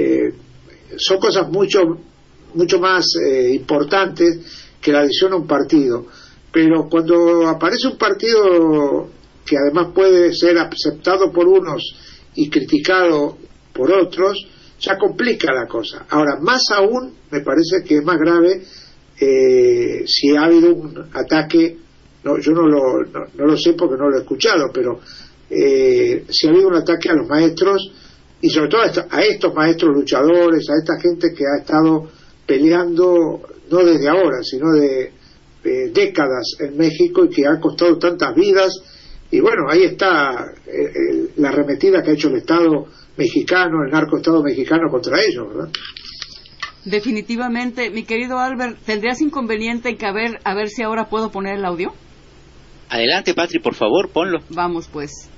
son cosas mucho más importantes que la adhesión a un partido. Pero cuando aparece un partido que además puede ser aceptado por unos y criticado por otros, ya complica la cosa. Ahora, más aún, me parece que es más grave si ha habido un ataque, yo no lo sé porque no lo he escuchado, pero si ha habido un ataque a los maestros, y sobre todo a estos maestros luchadores, a esta gente que ha estado peleando no desde ahora, sino de décadas en México, y que ha costado tantas vidas. Y bueno, ahí está la arremetida que ha hecho el Estado mexicano, el narcoestado mexicano contra ellos, ¿verdad? Definitivamente. Mi querido Albert, ¿tendrías inconveniente en que a ver si ahora puedo poner el audio? Adelante, Patri, por favor, ponlo. Vamos, pues.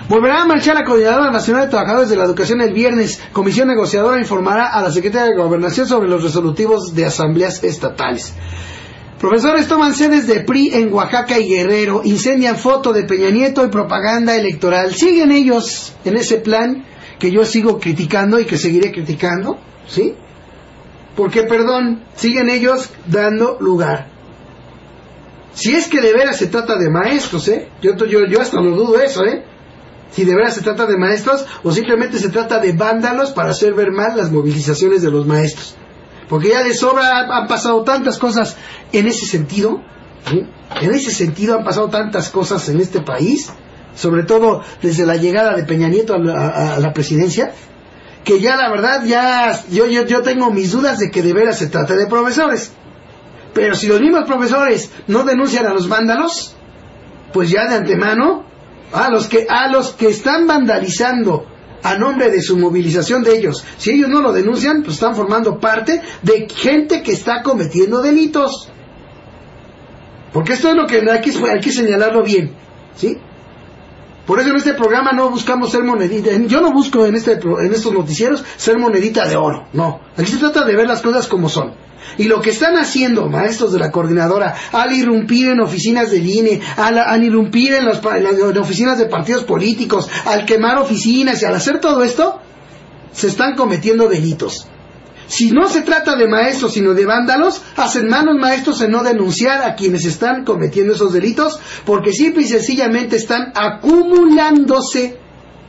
Volverá a marchar la Coordinadora Nacional de Trabajadores de la Educación el viernes. Comisión negociadora informará a la Secretaría de Gobernación sobre los resolutivos de asambleas estatales. Profesores toman sedes de PRI en Oaxaca y Guerrero, incendian foto de Peña Nieto y propaganda electoral. Siguen ellos en ese plan que yo sigo criticando y que seguiré criticando, ¿sí? Porque, perdón, siguen ellos dando lugar. Si es que de veras se trata de maestros, yo hasta lo dudo eso, si de veras se trata de maestros o simplemente se trata de vándalos para hacer ver mal las movilizaciones de los maestros. Porque ya de sobra han pasado tantas cosas en ese sentido, ¿sí? En ese sentido han pasado tantas cosas en este país, sobre todo desde la llegada de Peña Nieto a la presidencia, que ya la verdad yo tengo mis dudas de que de veras se trata de profesores. Pero si los mismos profesores no denuncian a los vándalos, pues ya de antemano a los que están vandalizando a nombre de su movilización de ellos, si ellos no lo denuncian, pues están formando parte de gente que está cometiendo delitos. Porque esto es lo que hay que señalarlo bien, ¿sí? Por eso en este programa no buscamos ser monedita. Yo no busco en estos noticieros ser monedita de oro, no. Aquí se trata de ver las cosas como son. Y lo que están haciendo maestros de la coordinadora al irrumpir en oficinas del INE, al irrumpir en oficinas de partidos políticos, al quemar oficinas y al hacer todo esto, se están cometiendo delitos. Si no se trata de maestros sino de vándalos, hacen mal los maestros en no denunciar a quienes están cometiendo esos delitos, porque simple y sencillamente están acumulándose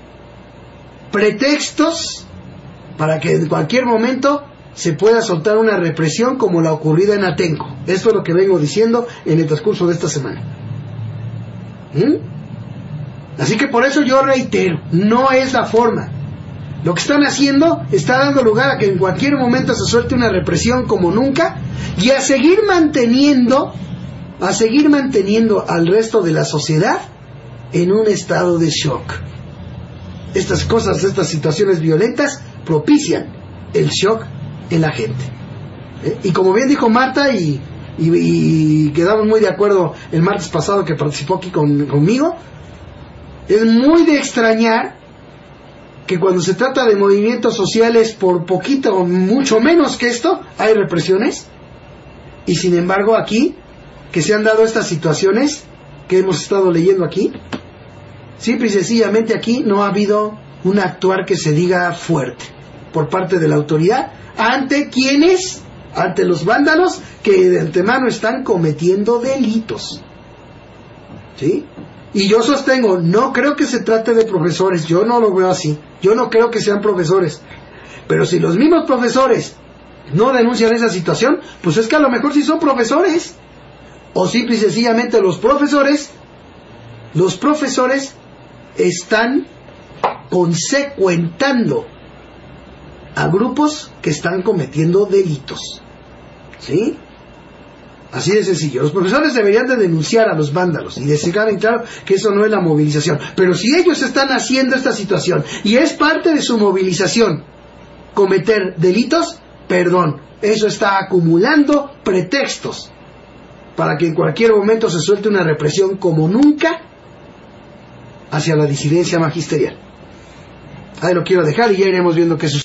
pretextos para que en cualquier momento se pueda soltar una represión como la ocurrida en Atenco. Esto es lo que vengo diciendo en el transcurso de esta semana. Así que por eso yo reitero, no es la forma. Lo que están haciendo está dando lugar a que en cualquier momento se suelte una represión como nunca y a seguir manteniendo al resto de la sociedad en un estado de shock. Estas cosas, estas situaciones violentas propician el shock en la gente. Y como bien dijo Marta y quedamos muy de acuerdo el martes pasado que participó aquí conmigo, es muy de extrañar que cuando se trata de movimientos sociales por poquito o mucho menos que esto, hay represiones, y sin embargo aquí, que se han dado estas situaciones que hemos estado leyendo aquí, simple y sencillamente aquí no ha habido un actuar que se diga fuerte por parte de la autoridad ante quienes, ante los vándalos que de antemano están cometiendo delitos, ¿sí? Y yo sostengo, no creo que se trate de profesores, yo no lo veo así, yo no creo que sean profesores, pero si los mismos profesores no denuncian esa situación, pues es que a lo mejor sí son profesores, o simple y sencillamente los profesores están consecuentando a grupos que están cometiendo delitos, ¿sí? Así de sencillo. Los profesores deberían de denunciar a los vándalos y dejar en claro que eso no es la movilización. Pero si ellos están haciendo esta situación y es parte de su movilización cometer delitos, perdón, eso está acumulando pretextos para que en cualquier momento se suelte una represión como nunca hacia la disidencia magisterial. Ahí lo quiero dejar y ya iremos viendo qué sucede.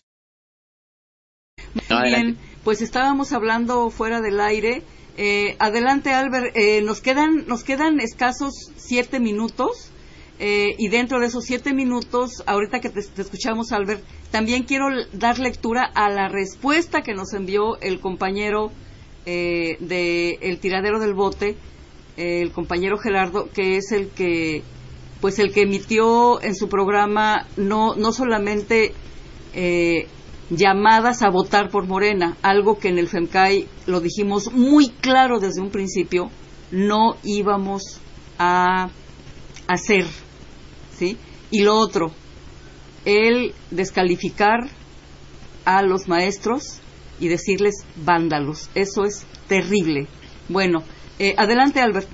Muy bien, pues estábamos hablando fuera del aire. Adelante, Albert. Nos quedan escasos 7 minutos y dentro de esos 7 minutos, ahorita que te escuchamos, Albert, también quiero dar lectura a la respuesta que nos envió el compañero de El Tiradero del Bote, el compañero Gerardo, que es el que emitió en su programa no solamente llamadas a votar por Morena, algo que en el FEMCAI lo dijimos muy claro desde un principio, no íbamos a hacer, ¿sí? Y lo otro, el descalificar a los maestros y decirles vándalos, eso es terrible. Bueno, adelante, Albert.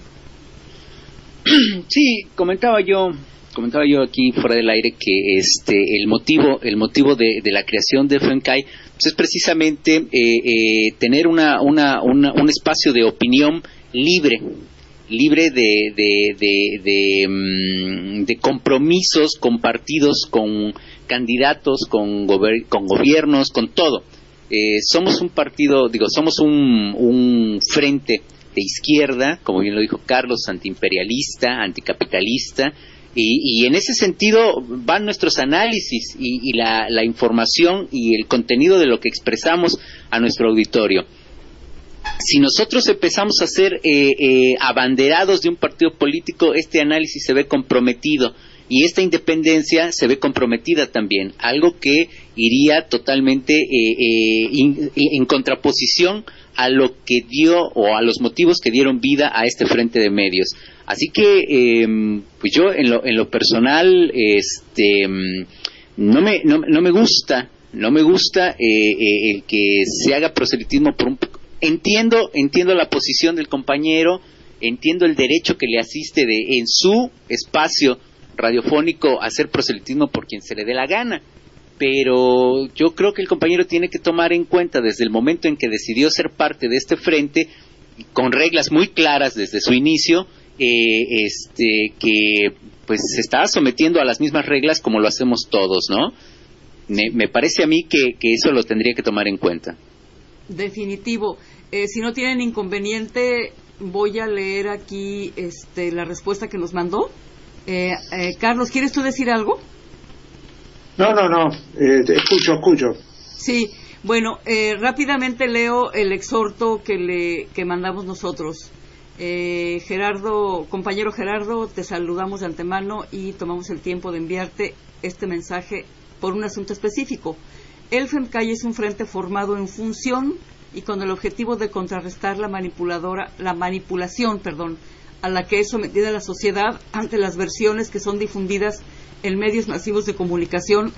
Sí, comentaba yo aquí fuera del aire que el motivo de la creación de FEMCAI pues es precisamente tener un espacio de opinión libre libre de compromisos con partidos, con candidatos, con gobiernos, con todo. Somos un partido, somos un frente de izquierda, como bien lo dijo Carlos, antiimperialista, anticapitalista, y en ese sentido van nuestros análisis y la información y el contenido de lo que expresamos a nuestro auditorio. Si nosotros empezamos a ser abanderados de un partido político, este análisis se ve comprometido y esta independencia se ve comprometida también, algo que iría totalmente en contraposición a lo que dio o a los motivos que dieron vida a este frente de medios. Así que pues yo en lo personal no me gusta el que se haga proselitismo por un... Entiendo la posición del compañero, entiendo el derecho que le asiste en su espacio radiofónico a hacer proselitismo por quien se le dé la gana, pero yo creo que el compañero tiene que tomar en cuenta desde el momento en que decidió ser parte de este frente, con reglas muy claras desde su inicio, que pues se está sometiendo a las mismas reglas como lo hacemos todos, ¿no? Me parece a mí que eso lo tendría que tomar en cuenta. Definitivo. Si no tienen inconveniente, voy a leer aquí la respuesta que nos mandó. Carlos, ¿quieres tú decir algo? No, escucho. Sí, bueno, rápidamente leo el exhorto que mandamos nosotros. Compañero Gerardo, te saludamos de antemano y tomamos el tiempo de enviarte este mensaje por un asunto específico. El FEMCAI es un frente formado en función y con el objetivo de contrarrestar la manipulación a la que es sometida la sociedad ante las versiones que son difundidas en medios masivos de comunicación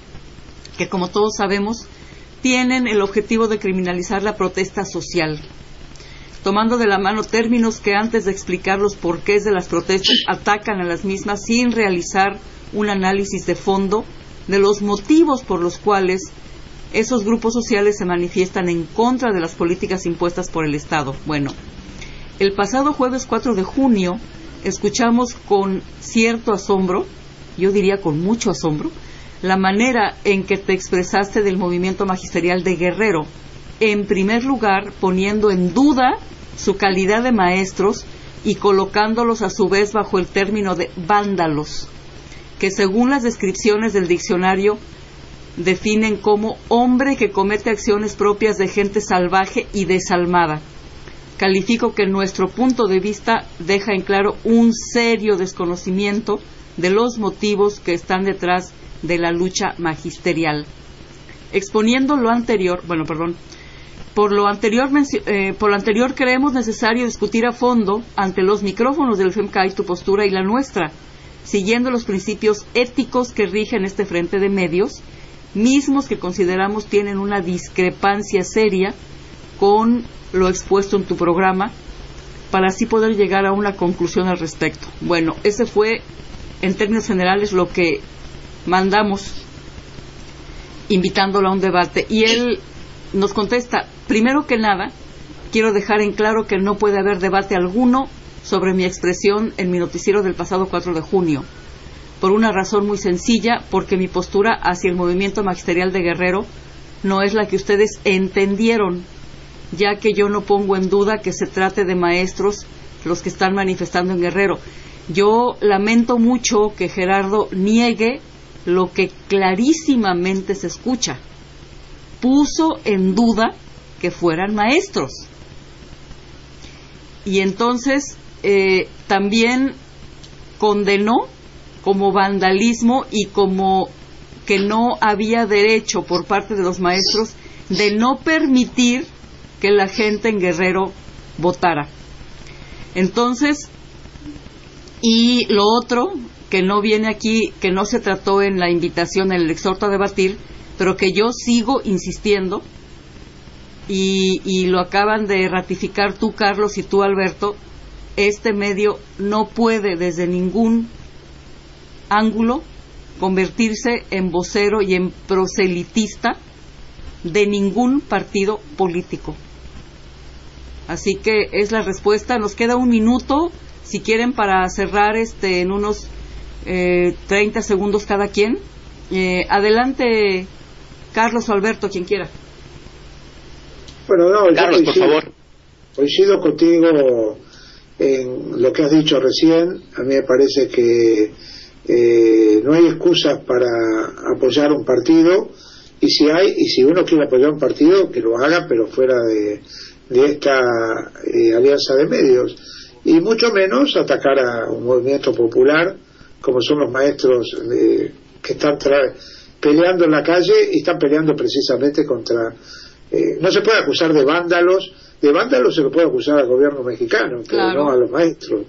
que, como todos sabemos, tienen el objetivo de criminalizar la protesta social, tomando de la mano términos que antes de explicar los porqués de las protestas atacan a las mismas sin realizar un análisis de fondo de los motivos por los cuales esos grupos sociales se manifiestan en contra de las políticas impuestas por el Estado. Bueno, el pasado jueves 4 de junio escuchamos con cierto asombro, yo diría con mucho asombro, la manera en que te expresaste del movimiento magisterial de Guerrero, en primer lugar poniendo en duda su calidad de maestros y colocándolos a su vez bajo el término de vándalos, que según las descripciones del diccionario definen como hombre que comete acciones propias de gente salvaje y desalmada. Califico que nuestro punto de vista deja en claro un serio desconocimiento de los motivos que están detrás de la lucha magisterial. Exponiendo lo anterior, por lo anterior creemos necesario discutir a fondo ante los micrófonos del FEMCAI tu postura y la nuestra, siguiendo los principios éticos que rigen este frente de medios, mismos que consideramos tienen una discrepancia seria con lo expuesto en tu programa, para así poder llegar a una conclusión al respecto. Bueno, ese fue, en términos generales, lo que mandamos invitándolo a un debate. Y él nos contesta, primero que nada, quiero dejar en claro que no puede haber debate alguno sobre mi expresión en mi noticiero del pasado 4 de junio, por una razón muy sencilla, porque mi postura hacia el movimiento magisterial de Guerrero no es la que ustedes entendieron, ya que yo no pongo en duda que se trate de maestros los que están manifestando en Guerrero. Yo lamento mucho que Gerardo niegue lo que clarísimamente se escucha. Puso en duda que fueran maestros. Y entonces también condenó como vandalismo y como que no había derecho por parte de los maestros de no permitir que la gente en Guerrero votara. Entonces, y lo otro que no viene aquí, que no se trató en la invitación, en el exhorto a debatir, pero que yo sigo insistiendo, y lo acaban de ratificar tú, Carlos, y tú, Alberto, este medio no puede desde ningún ángulo convertirse en vocero y en proselitista de ningún partido político. Así que es la respuesta. Nos queda un minuto, si quieren, para cerrar en unos 30 segundos cada quien. Adelante, Carlos o Alberto, quien quiera. Bueno, no, Carlos, por favor. Coincido contigo en lo que has dicho recién. A mí me parece que no hay excusas para apoyar un partido, y si uno quiere apoyar un partido, que lo haga, pero fuera de esta alianza de medios, y mucho menos atacar a un movimiento popular como son los maestros que están peleando en la calle, y están peleando precisamente contra no se puede acusar de vándalos se lo puede acusar al gobierno mexicano, pero claro, no a los maestros.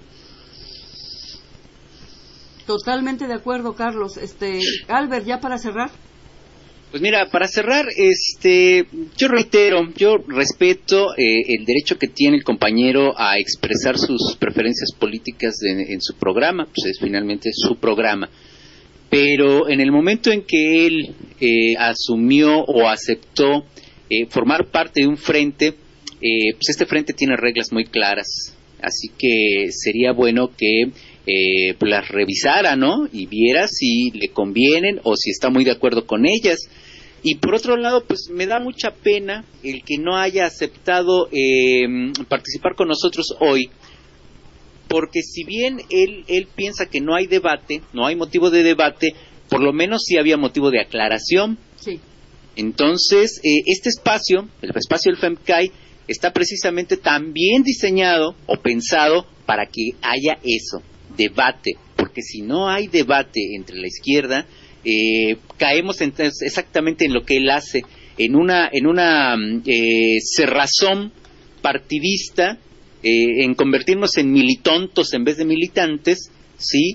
Totalmente de acuerdo, Carlos. Albert, ya para cerrar. Pues mira, para cerrar, yo respeto el derecho que tiene el compañero a expresar sus preferencias políticas en su programa, pues es finalmente su programa. Pero en el momento en que él asumió o aceptó formar parte de un frente, pues este frente tiene reglas muy claras, así que sería bueno que las revisara, ¿no? Y viera si le convienen o si está muy de acuerdo con ellas. Y por otro lado, pues me da mucha pena el que no haya aceptado participar con nosotros hoy, porque si bien él piensa que no hay debate, no hay motivo de debate, por lo menos sí había motivo de aclaración. Sí. Entonces, este espacio, el espacio del FEMCAI, está precisamente también diseñado o pensado para que haya eso, debate, porque si no hay debate entre la izquierda, caemos entonces exactamente en lo que él hace, en una cerrazón partidista, en convertirnos en militontos en vez de militantes, ¿sí?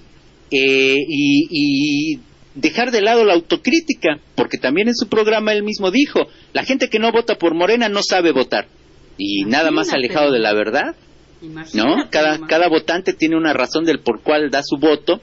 Y dejar de lado la autocrítica, porque también en su programa él mismo dijo, la gente que no vota por Morena no sabe votar, y imagínate, nada más alejado de la verdad, ¿no? Cada votante tiene una razón del por cual da su voto,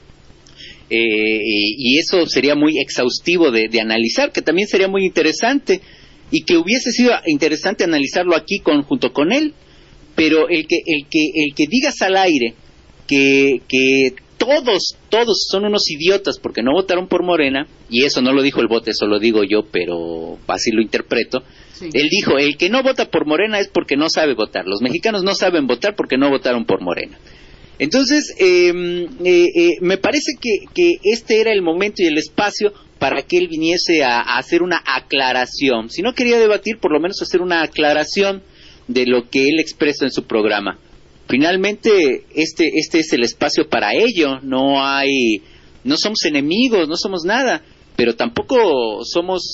y eso sería muy exhaustivo de analizar, que también sería muy interesante, y que hubiese sido interesante analizarlo aquí junto con él, pero el que digas al aire que todos son unos idiotas porque no votaron por Morena, y eso no lo dijo el bote, eso lo digo yo, pero así lo interpreto. Sí. Él dijo, el que no vota por Morena es porque no sabe votar, los mexicanos no saben votar porque no votaron por Morena. Entonces, me parece que este era el momento y el espacio para que él viniese a hacer una aclaración. Si no quería debatir, por lo menos hacer una aclaración de lo que él expresó en su programa. Finalmente, este es el espacio para ello. No somos enemigos, no somos nada, pero tampoco somos,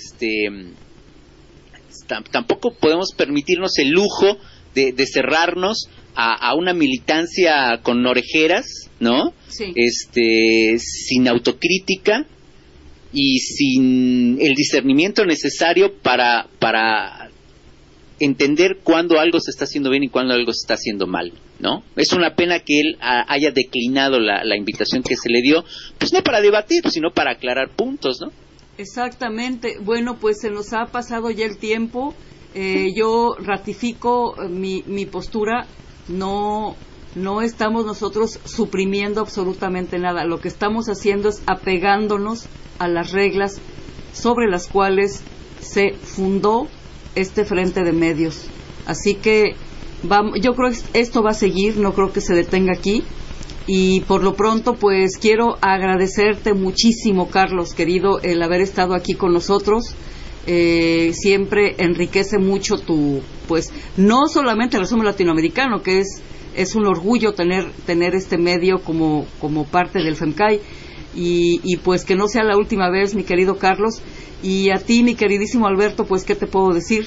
tampoco podemos permitirnos el lujo de cerrarnos a una militancia con orejeras, ¿no? Sí. Sin autocrítica y sin el discernimiento necesario para entender cuándo algo se está haciendo bien y cuándo algo se está haciendo mal, ¿no? Es una pena que él haya declinado la invitación que se le dio, pues no para debatir, sino para aclarar puntos, ¿no? Exactamente. Bueno, pues se nos ha pasado ya el tiempo. Yo ratifico mi postura. No estamos nosotros suprimiendo absolutamente nada. Lo que estamos haciendo es apegándonos a las reglas sobre las cuales se fundó este frente de medios. Así que yo creo que esto va a seguir, no creo que se detenga aquí. Y por lo pronto, pues quiero agradecerte muchísimo, Carlos, querido, el haber estado aquí con nosotros. Siempre enriquece mucho pues no solamente el resumen latinoamericano, que es un orgullo tener este medio como parte del FEMCAI, y pues que no sea la última vez, mi querido Carlos. Y a ti, mi queridísimo Alberto, pues qué te puedo decir,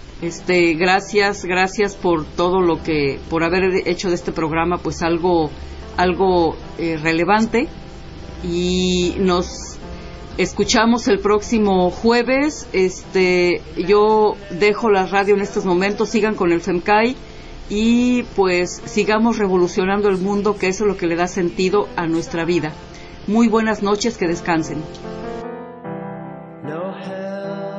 gracias por todo por haber hecho de este programa pues algo relevante, y nos escuchamos el próximo jueves. Yo dejo la radio en estos momentos. Sigan con el FEMCAI y pues sigamos revolucionando el mundo, que eso es lo que le da sentido a nuestra vida. Muy buenas noches, que descansen. No hell